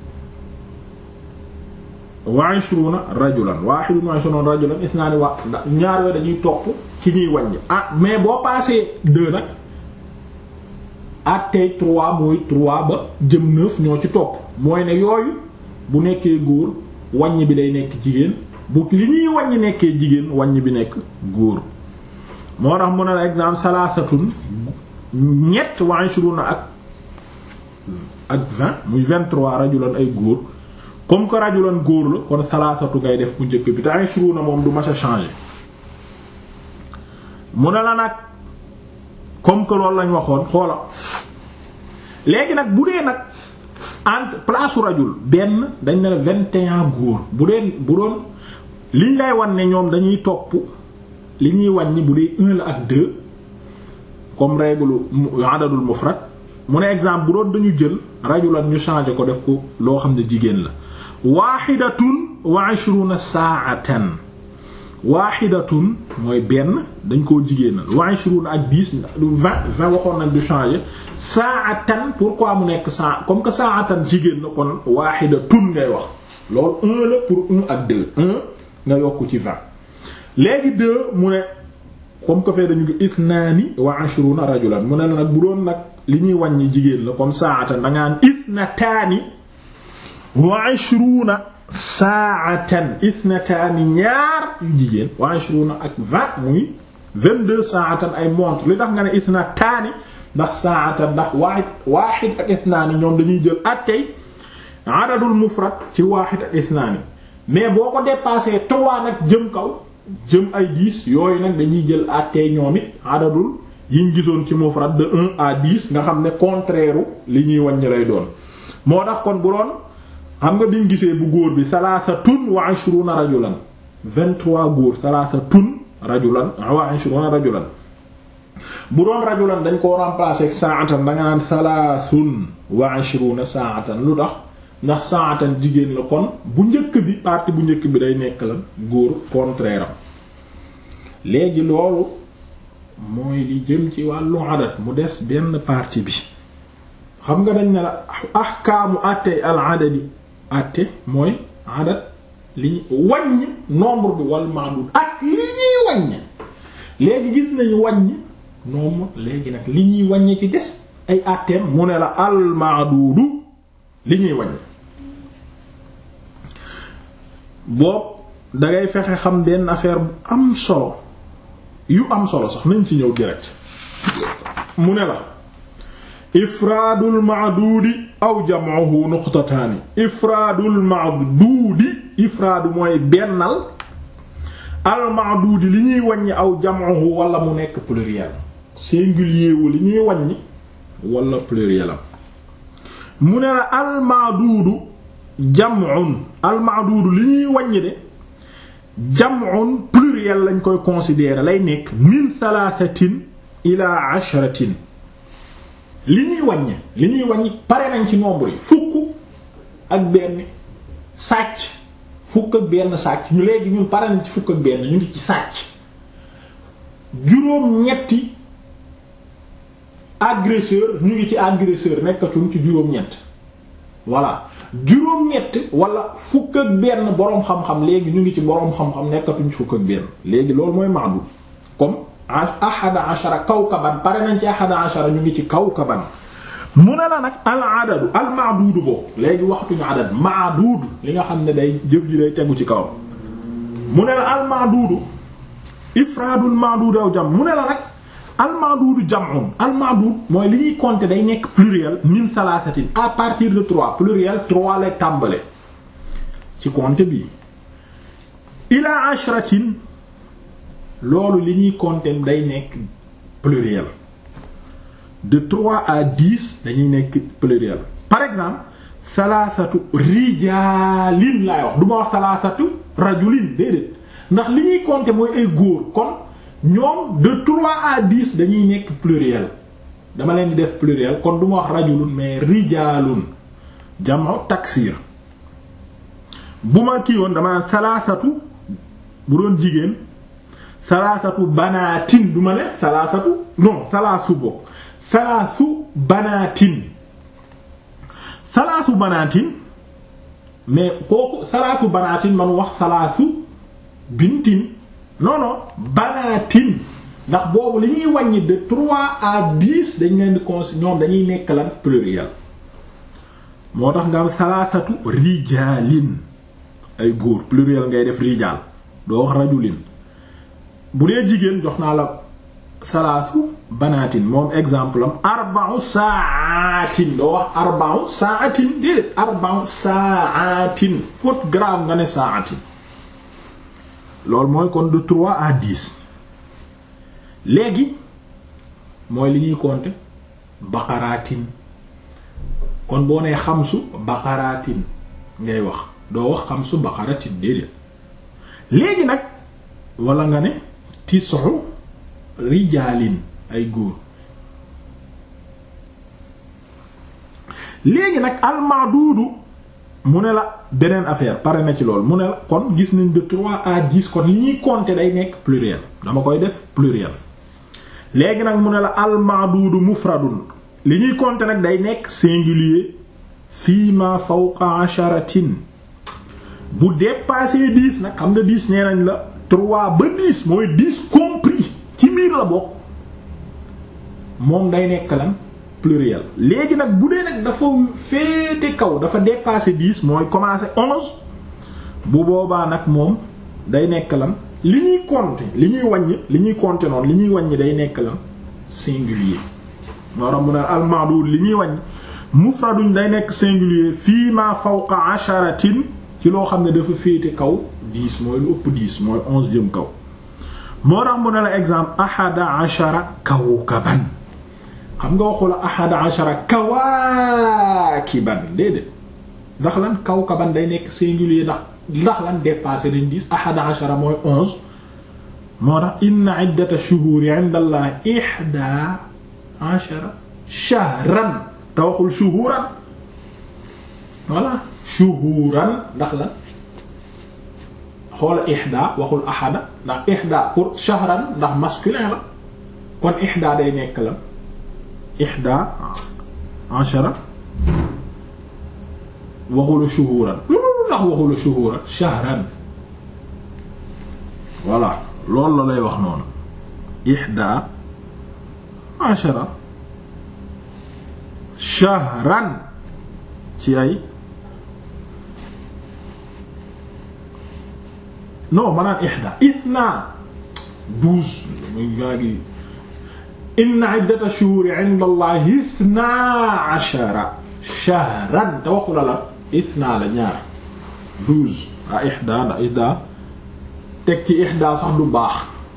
wa ishruna rajulan waaxidun wa ishruna rajulan isnaani wa ñaar yooyu dañuy topp ci ñuy wàññi ah mais boo passé deux nag ak tey trois mooy trois ba jëm neuf ñoo ci topp mooy ne yooyu bu nekkee góor wàññi bi day nekk jigéen bu li ñuy wàññi nekkee jigéen wàññi bi nekk góor moo tax mu ne la exemple salaasatun ñett wa ishruna ak ak vingt muy vingt-trois rajulan ay góor comme que rajulan góor la kon salaasatu ngay def bu njëkk bi te ishruna moom du mas a changer mu ne la nag comme que loolu lañ waxoon xoola léegi nag bu dee nag entre place u rajul benn dañ ne la vingt et un góor bu dee bu doon liñ lay wan ne ñoom dañuy topp li ñuy wàññi bu dee un la ak deux comme règle adadul mufrad mu ne exemple bu doon dañu jël rajulan ñu changer ko def ko loo xam ne jigéen la waaxidatun wa ishruna saatan waaxidatun mooy benn dañ koo jigéenal wa ishruna ak dix vingt vingt waxoon nañ du changer saatan pourquoi mu nekk saa comme que saatan jigéen la kon waaxidatun ngay wax loolu un la pour un ak deux un nga yokku ci vingt léegi deux mu ne comme que fee dañu ngi isnaani wa ishruna rajulan mu ne la nag bu doon nag li ñuy wàññi jigéen la comme saatan dangaan isnataani wa ishruna saatan isnataani ñaar yu jigéen wa ishruna ak vingt muy vingt-deux saatan ay montre li tax nga ne isnataani ndax saatan ndax waaxid waaxid ak isnaani ñoom dañuy jël attey adadul mufrad ci waaxid ak isnaani mais boo ko dépassé trois nag jëm kaw jëm ay dix yooyu nag dañuy jël attey ñoom it adadul yiñ gisoon ci mufrad de un à dix nga xam ne contraire li ñuy wàññi lay doon moo tax kon bu doon xam nga biñ gisee bu góor bi thalathatun wa ashruna rajulan vingt-trois góor thalathatun rajulan wa ashruna rajulan bu doon rajulan dañ koo remplacer ak sa'atan da nga naan thalathun wa ashruna sa'atan lu tax ndax sa'atan jigéen la kon bu njëkk bi partie bu njëkk bi day nekk la góor contraire am léegi loolu mooy li jëm ci wàllu adat mu des benn partie bi xam nga dañ ne la ahkaamu àtte al adadi àtte mooy adat li ñu wàññi nombre bi wal ma'dud ak li ñuy wàññi léegi gis nañu wàññi nombre léegi nag li ñuy wàññi ci des ay àtteem mu ne la al ma'dudu li ñuy wàññi boobu dangay fexe xam benn affaire bu am solo yu am solo sax nañ ci ñëw direct mu ne la ifraadul ma'duudi aw jam'uhu nuqtataani ifraadul ma'duudi ifraadu mooy bennal al ma'duudi li ñuy wàññi aw jam'uhu wala mu nekk pluriel singulier wu li ñuy wàññi wala pluriel am mu ne la al ma'duudu jam'un al ma'duudu li ñuy wàññi de jam'un pluriel lañ koy considérer lay nekk min thalathatin ila ashratin li ñuy wàññi li ñuy wàññi pare nañ ci nombre yi fukk ak benn sàcc fukk ak benn sàcc ñu léegi ñun pare nañ ci fukk ak benn ñu ngi ci sàcc juróom ñetti agresseur ñu ngi ci agresseur nekkatuñ ci juróom ñett voilà juróom ñett wala fukk ak benn boroom xam-xam léegi ñu ngi ci boroom xam-xam nekkatuñ ci fukk ak benn léegi loolu mooy ma'dud comme ahada ashara kawkaban pare nañ ci ahada ashara ñu ngi ci kawkaban mu ne la nag al adadu al ma'dudu boobu léegi waxtuñu adad ma'dud li nga xam ne day jëf ji day tegu ci kawam mu ne la al ma'dudu ifraadul ma'dud aw jam mu ne la nag al ma'dud jam'un al ma'dud mooy li ñuy compter day nekk pluriel min thalathatin à partir de trois pluriel trois lay tàmbale ci compter bi ila ashratin loolu li ñuy compter day nekk pluriel de trois à dix dañuy nekk pluriel par exemple thalathatu rijaalin laay wax du ma wax thalathatu rajulin déedéet ndax li ñuy compter mooy ay góor kon ñoom de trois à dix dañuy nekk pluriel dama leen di def pluriel kon du ma wax rajulun mais rijaalun jamu taksir bu ma kii woon dama naan thalathatu bu doon jigéen thalathatu banaatin du ma ne thalathatu non thalathu bokk thalathu banaatin thalathu banaatin mais kooku thalathu banaatin man wax thalathu bintin non non banaatin ndax boobu li ñuy wàññi de trois à dix dañ leen di cons ñoom dañuy nekk lan pluriel moo tax nga am thalathatu rijaalin ay góor pluriel ngay def rijaal doo wax rajulin bu dee jigéen jox naa la salaasu banaatin moom exemple am arba'u sa'atin doo wax arba'u sa'atin déedéet arba'u sa'atin faute grave nga ne sa'atin loolu mooy kon de trois à dix léegi mooy li ñuy compter baqaratin kon boo nee xamsu baqaratin ngay wax doo wax xamsu baqaratin déedéet léegi nag wala nga ne tis'u rijaalin ay góor léegi nag al-ma'dudu mu ne la beneen affaire pare na ci lool mu ne la kon gis nañ de trois à dix kon li ñuy compter day nekk pluriel dama koy def pluriel léegi nag mu ne la al-ma'dudu mufradun li ñuy compter nag day nekk singulier fii ma fawqa asharatin bu dépasser dix nag xam nga dix nee nañ la trois ba dix mooy dix compris ci biir la bokk moom day nekk lan pluriel léegi nag bu dee nag dafa féete kaw dafa dépasser dix mooy commencer onze bu boobaa nag moom day nekk lan li ñuy compter li ñuy wàññi li ñuy compter noonu li ñuy wàññi day nekk lan singulier moo tax mu ne al-ma'dud li ñuy wàññi mufradun day nekk singulier fii ma fawqa asharatin ci loo xam ne dafa féete kaw dix mooy lu ëpp dix mooy onze jëm kaw moo tax mu ne la exemple ahada ashara kawkaban xam nga waxu la ahada ashara kawaakiban déedéet ndax lan kawkaban day nekk singulier ndax ndax lan dépassé nañ dix ahada ashara mooy onze moo tax inna iddata shuhuri inda allah ihda ashara shahran te waxul shuhuran voilà shuhuran ndax lan xoola ihda waxul ahada ndax ihda pour shahran ndax masculin la kon ihda day nekk la ihda ashara waxulu shuhuran loolu ndax waxulu shuhuran shahran voilà loolu la lay wax noonu ihda ashara shahran ci ay non maanaam ihda ithna douze muy gaa gi inna iddata shuhuri inda allahi ithna ashara shahran te waxu la la ithna la ñaar douze a ihda ndax ihda teg ci ihda sax du baax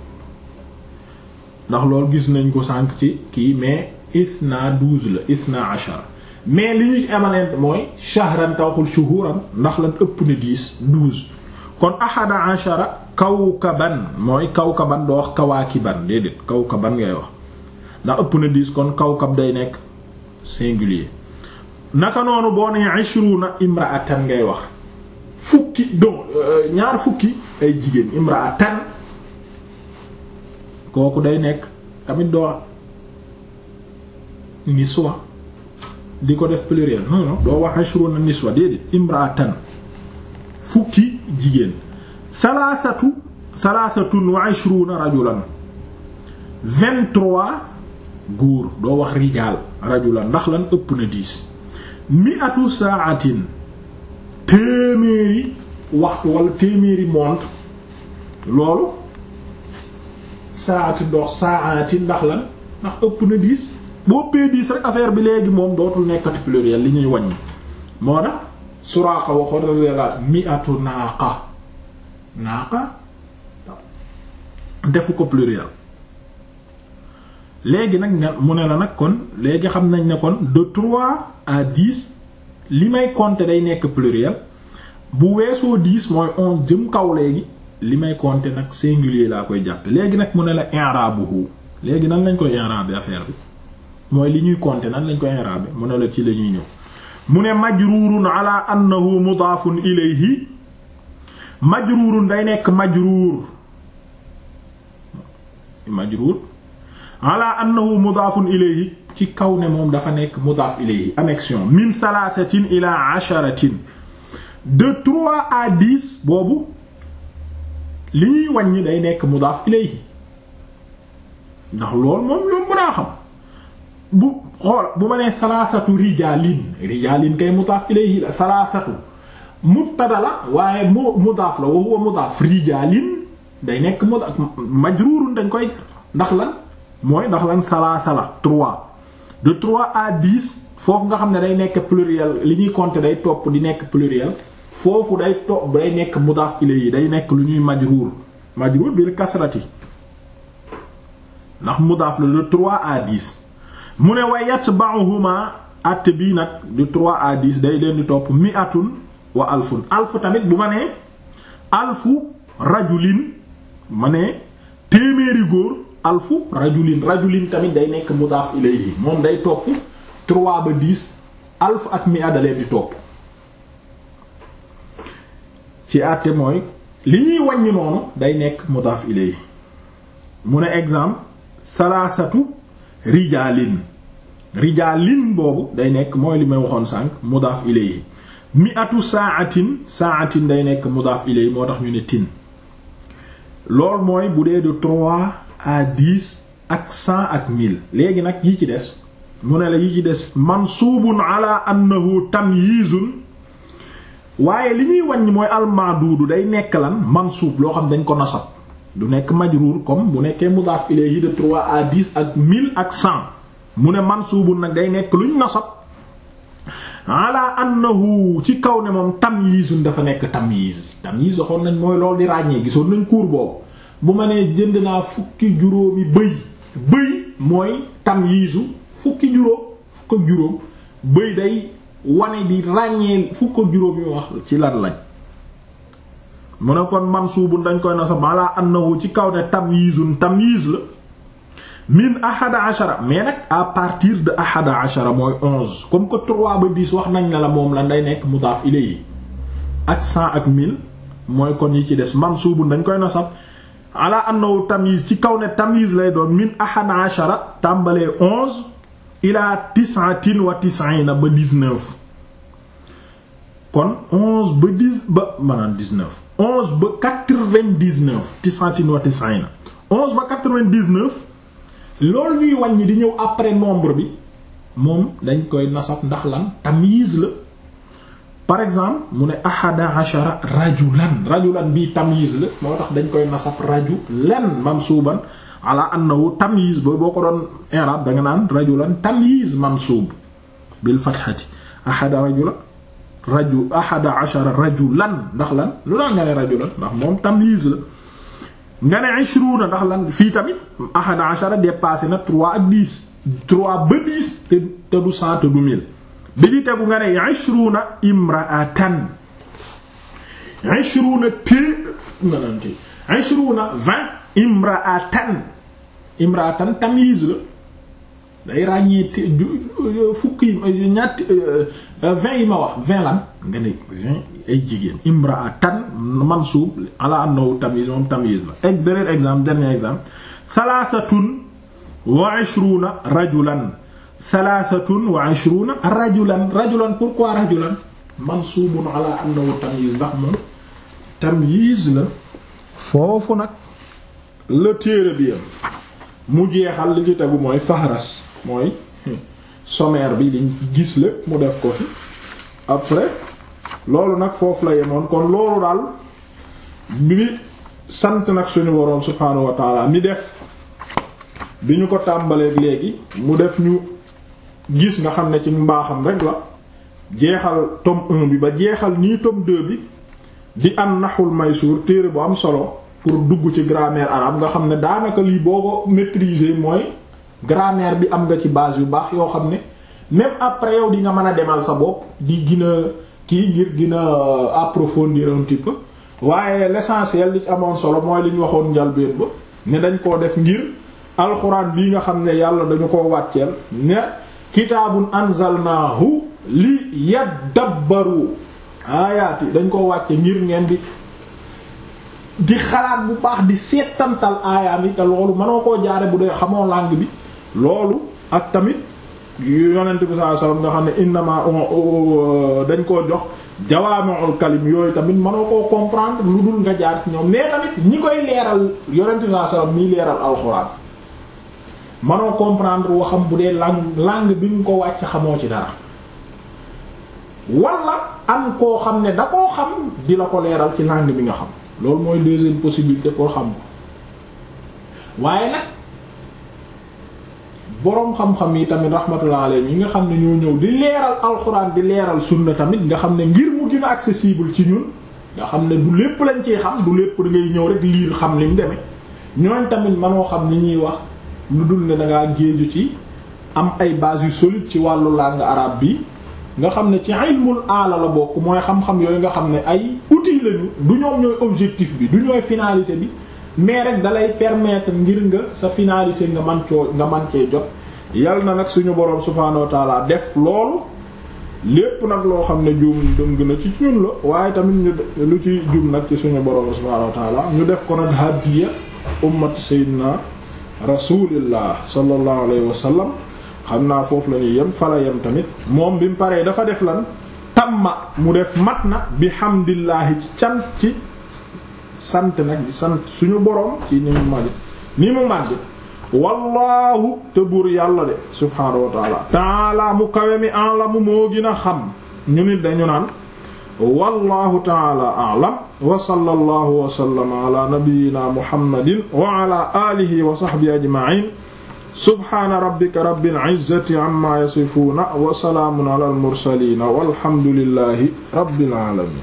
ndax loolu gis nañ ko sànq ci kii mais ithna douze la ithna ashara mais li ñu amaleen mooy shahran te waxul shuhuran ndax lan ëpp na dix douze kon ahada ashara kawkaban mooy kawkaban doo wax kawaakiban déedéet kawkaban ngay wax ndax ëpp na dix kon kawkab day nekk singulier naka noonu boo nee ishruna imra'atan ngay wax fukki donc ñaar fukki ay jigéen imra'atan kooku day nekk tamit doo wax niswa di ko def pluriel non non doo wax ishruna niswa déedéet imra'atan fukki jigéen thalathatu thalathatun wa ishruna rajulan vingt-trois góor doo wax rijaal rajulan ndax lan ëpp na dix mi'atu sa'atin téeméeri waxtu wala téeméeri montre loolu saati dox sa'atin ndax lan ndax ëpp na dix boo pee dix rek affaire bi léegi moom dootul nekkati pluriel li ñuy wàññi moo tax Suraaqa waxoon radiyallahu mi'atu naaqa naaqa defu ko pluriel léegi nag nga mu ne la nag kon léegi xam nañ ne kon de trois à dix li may compter day nekk pluriel bu weesoo dix mooy onze jëm kaw léegi li may compter nag singulier laa koy jàppe léegi nag mu ne la i'rabuhu léegi nan lañ koy i'raber affaire bi mooy li ñuy compter nan lañ koy i'raber mu ne la ci la ñuy ñëw mu ne majruurun ala annahu mudaafun ilayhi majruurun day nekk majruur majruur ala annahu mudaafun ilayhi ci kaw ne moom dafa nekk mudaaf ilayhi annexion min thalathatin ila asharatin de trois à dix boobu li ñuy wàññi day nekk mudaaf ilayhi ndax loolu moom loolu mën a xam bu xool bu ma nee salaasatu rijaalin rijaalin kay mudaaf ilayhi la salaasatu mubtada la waaye mu mudaaf la wa huwa mudaaf rijaalin day nekk mudaaf majruurun dañ koy ndax lan mooy ndax lan salaasa la trois de trois à dix foofu nga xam ne day nekk pluriel li ñuy compter day topp di nekk pluriel foofu day topp day nekk mudaaf ilayhi day nekk lu ñuy majruur majruur bil kasrati ndax mudaaf la de trois à dix mu ne wa yatba'uhuma at bii nag de trois à dix day leen di topp mi'atun wa alfun alfu tamit bu ma nee alfu rajulin ma nee téeméeri góor alfu rajulin rajulin tamit day nekk mudaaf ilayhi moom day topp trois ba dix alf ak mi'a da leen di topp ci àtte mooy li ñuy wàññi noonu day nekk mudaaf ilayhi mu ne exemple salaasatu rijaalin rijaalin boobu day nekk mooy li may waxoon sànq mudaaf ilayhi mi'atu sa'atin sa'atin day nekk mudaaf ilayhi moo tax ñu ne tin loolu mooy bu dee de trois à dix ak cent ak mille léegi nag yi ci des mu ne la yi ci des mansuubun ala annahu tamyiizun waaye li ñuy wàññi mooy almaaduudu day nekk lan mansuub loo xam dañ ko nasab du nekk majruur comme bu nekkee mudaaf ilayhi de trois à dix ak mille ak cent mu ne mansuubun nag day nekk luñ nasab ala annahu ci kaw ne moom tamyiizun dafa nekk tamyiiz tamyiiz waxoon nañ mooy loolu di ràññee gisoon nañ cours boobu bu ma nee jënd naa fukki juróomi bëy bëy mooy tamyiizu fukki juróom fukk ak juróom bëy day wane di ràññee fukk ak juróom yu wax ci lan lañ mu ne kon mansuubun dañ koy nasab ala annahu ci kaw ne tamyiizun tamyiiz la min ahada ashara mais nag à partir de ahada ashara mooy onze comme que trois ba dix wax nañ ne la moom la day nekk mudaaf ilayhi ak cent ak mille mooy kon yi ci des mansuubun dañ koy nasab ala annahu tamyiz ci kaw ne tamyiz lay doon min ahada ashara tàmbalee onze ila tis'atin wa tis'ina ba dix-neuf kon onze ba dix ba maanaam dix-neuf onze ba quatre-vingt-dix-neuf tis'atin wa tis'ina onze ba quatre-vingt-dix-neuf loolu ñuy wàññi di ñëw après nombre bi moom dañ koy nasab ndax lan tamyiz la par exemple mu ne ahada ashara rajulan rajulan bii tamyiz la moo tax dañ koy nasab rajulan mansuuban ala annahu tamyiz boo boo ko doon i'rab da nga naan rajulan tamyiz mansuub bil fathati ahada rajula raju ahada ashara rajulan ndax lan lu daan nga ne rajulan ndax moom tamyiz la nga ne ishruna ndax lan fii tamit ahada ashara dépassé na trois ak dix trois ba dix te te du cent te du mille bi di tegu nga ne ishruna imra'atan ishruna té nanante ishruna vingt imra'atan imra'atan tamyiz la day ràññee te fukk yi ñatt vingt yi ma wax vingt lan nga ne vingt ay jigéen imra'atan mansuub ala annahu tamyiz moom tamyiz la ek dernier exemple dernier exemple thalathatun wa ishruna rajulan thalathatun wa ishruna rajulan rajulan pourquoi rajulan mansuubun ala annahu tamyiz ndax moom tamyiz la foofu nag la téere bi yam mu jeexal li ci tegu mooy fahras mooy sommaire bi liñ gis la mu def ko fi après loolu nag foofu la yemoon kon loolu daal bi sant nag suñu boroom subhaanahu wa taala mi def bi ñu ko tàmbaleeg léegi mu def ñu gis nga xam ne ci mbaaxam rek la jeexal tome un bi ba jeexal nii tome deux bi di am Nahwul Maysuur téere bu am solo pour dugg ci grammaire arabe nga xam ne daanaka lii boo ko maîtriser mooy grammaire bi am nga ci base yu baax yoo xam ne même après yow di nga mën a demal sa bopp di gën a kii ngir gën a approfondir un petit peu waaye l'essentiel li ci amoon solo mooy li ñu waxoon njalbeen ba ne dañ koo def ngir alxuraan bii nga xam ne yàlla dañu koo wàcceel ne kitaabun anzalnaahu li yaddabbaru aayaati dañ koo wàcce ngir ngeen di di xalaat bu baax di seetantal aayaam yi te loolu mënoo koo jaare bu dee xamoo langue bi loolu ak tamit yonent bi sallallahu alayhi wasallam nga xam ne innama dañ koo jox jawaami'ul kalim yooyu tamit mënoo koo comprendre lu dul nga jaar ci ñoom mais tamit ñi koy leeral yonent bi sallallahu alayhi wasallam ñiy leeral alxuraan mënoo comprendre waxam bu dee langue langue bi ñu ko wàcc xamoo ci dara wala am koo xam ne da koo xam di la ko leeral ci langue bi nga xam loolu mooy deuxième possibilité pour xam ko waaye nag boroom xam-xam yi tamit rahmatullah alayhi yi nga xam ne ñoo ñëw di leeral alxuraan di leeral sunna tamit nga xam ne ngir mu gën a accessible ci ñun nga xam ne du lépp lañ ciy xam du lépp da ngay ñëw rek liir xam li mu demee ñooñ tamit mënoo xam ni ñuy wax lu dul ne dangaa géeju ci am ay bases yu solides ci wàllu langue arabe bi nga xam ne ci ilmul aala la bokk mooy xam-xam yooyu nga xam ne ay outils lañu du ñoom ñooy objectif bi du ñooy finalité bi mais rek dalay permettre ngir nga sa finalité nga man coo nga man cee jot yal na nag suñu boroom subhaanahu wa taala def loolu lépp nag loo xam ne juum dëng na ci ñun la waaye tamit ñu lu ci juum nag ci suñu boroom subhaanahu wa taala ñu def ko nag hadiya ummat sayyidina rasulillah sallallahu alayhi wa sallam xam naa foofu la ñuy yem fala yem tamit moom bi mu paree dafa def lan tamma mu def mat na bi hamdillahi ci cant ci sant nag di sant suñu boroom ci ni mu màgg ni mu màgg wallaahu te buur yàlla de subhaanahu wa taala taala mu kawe mi alamu moo gën a xam ñu nit dañu naan wallahu taala a'lam wa sallallahu wa sallama ala nabiyyina muhammadin wa ala alihi wa sahbihi ajma'in subhana rabbika rabbil izzati amma yasifuna wa salaamun ala al mursalin walhamdulillahi rabbil alamin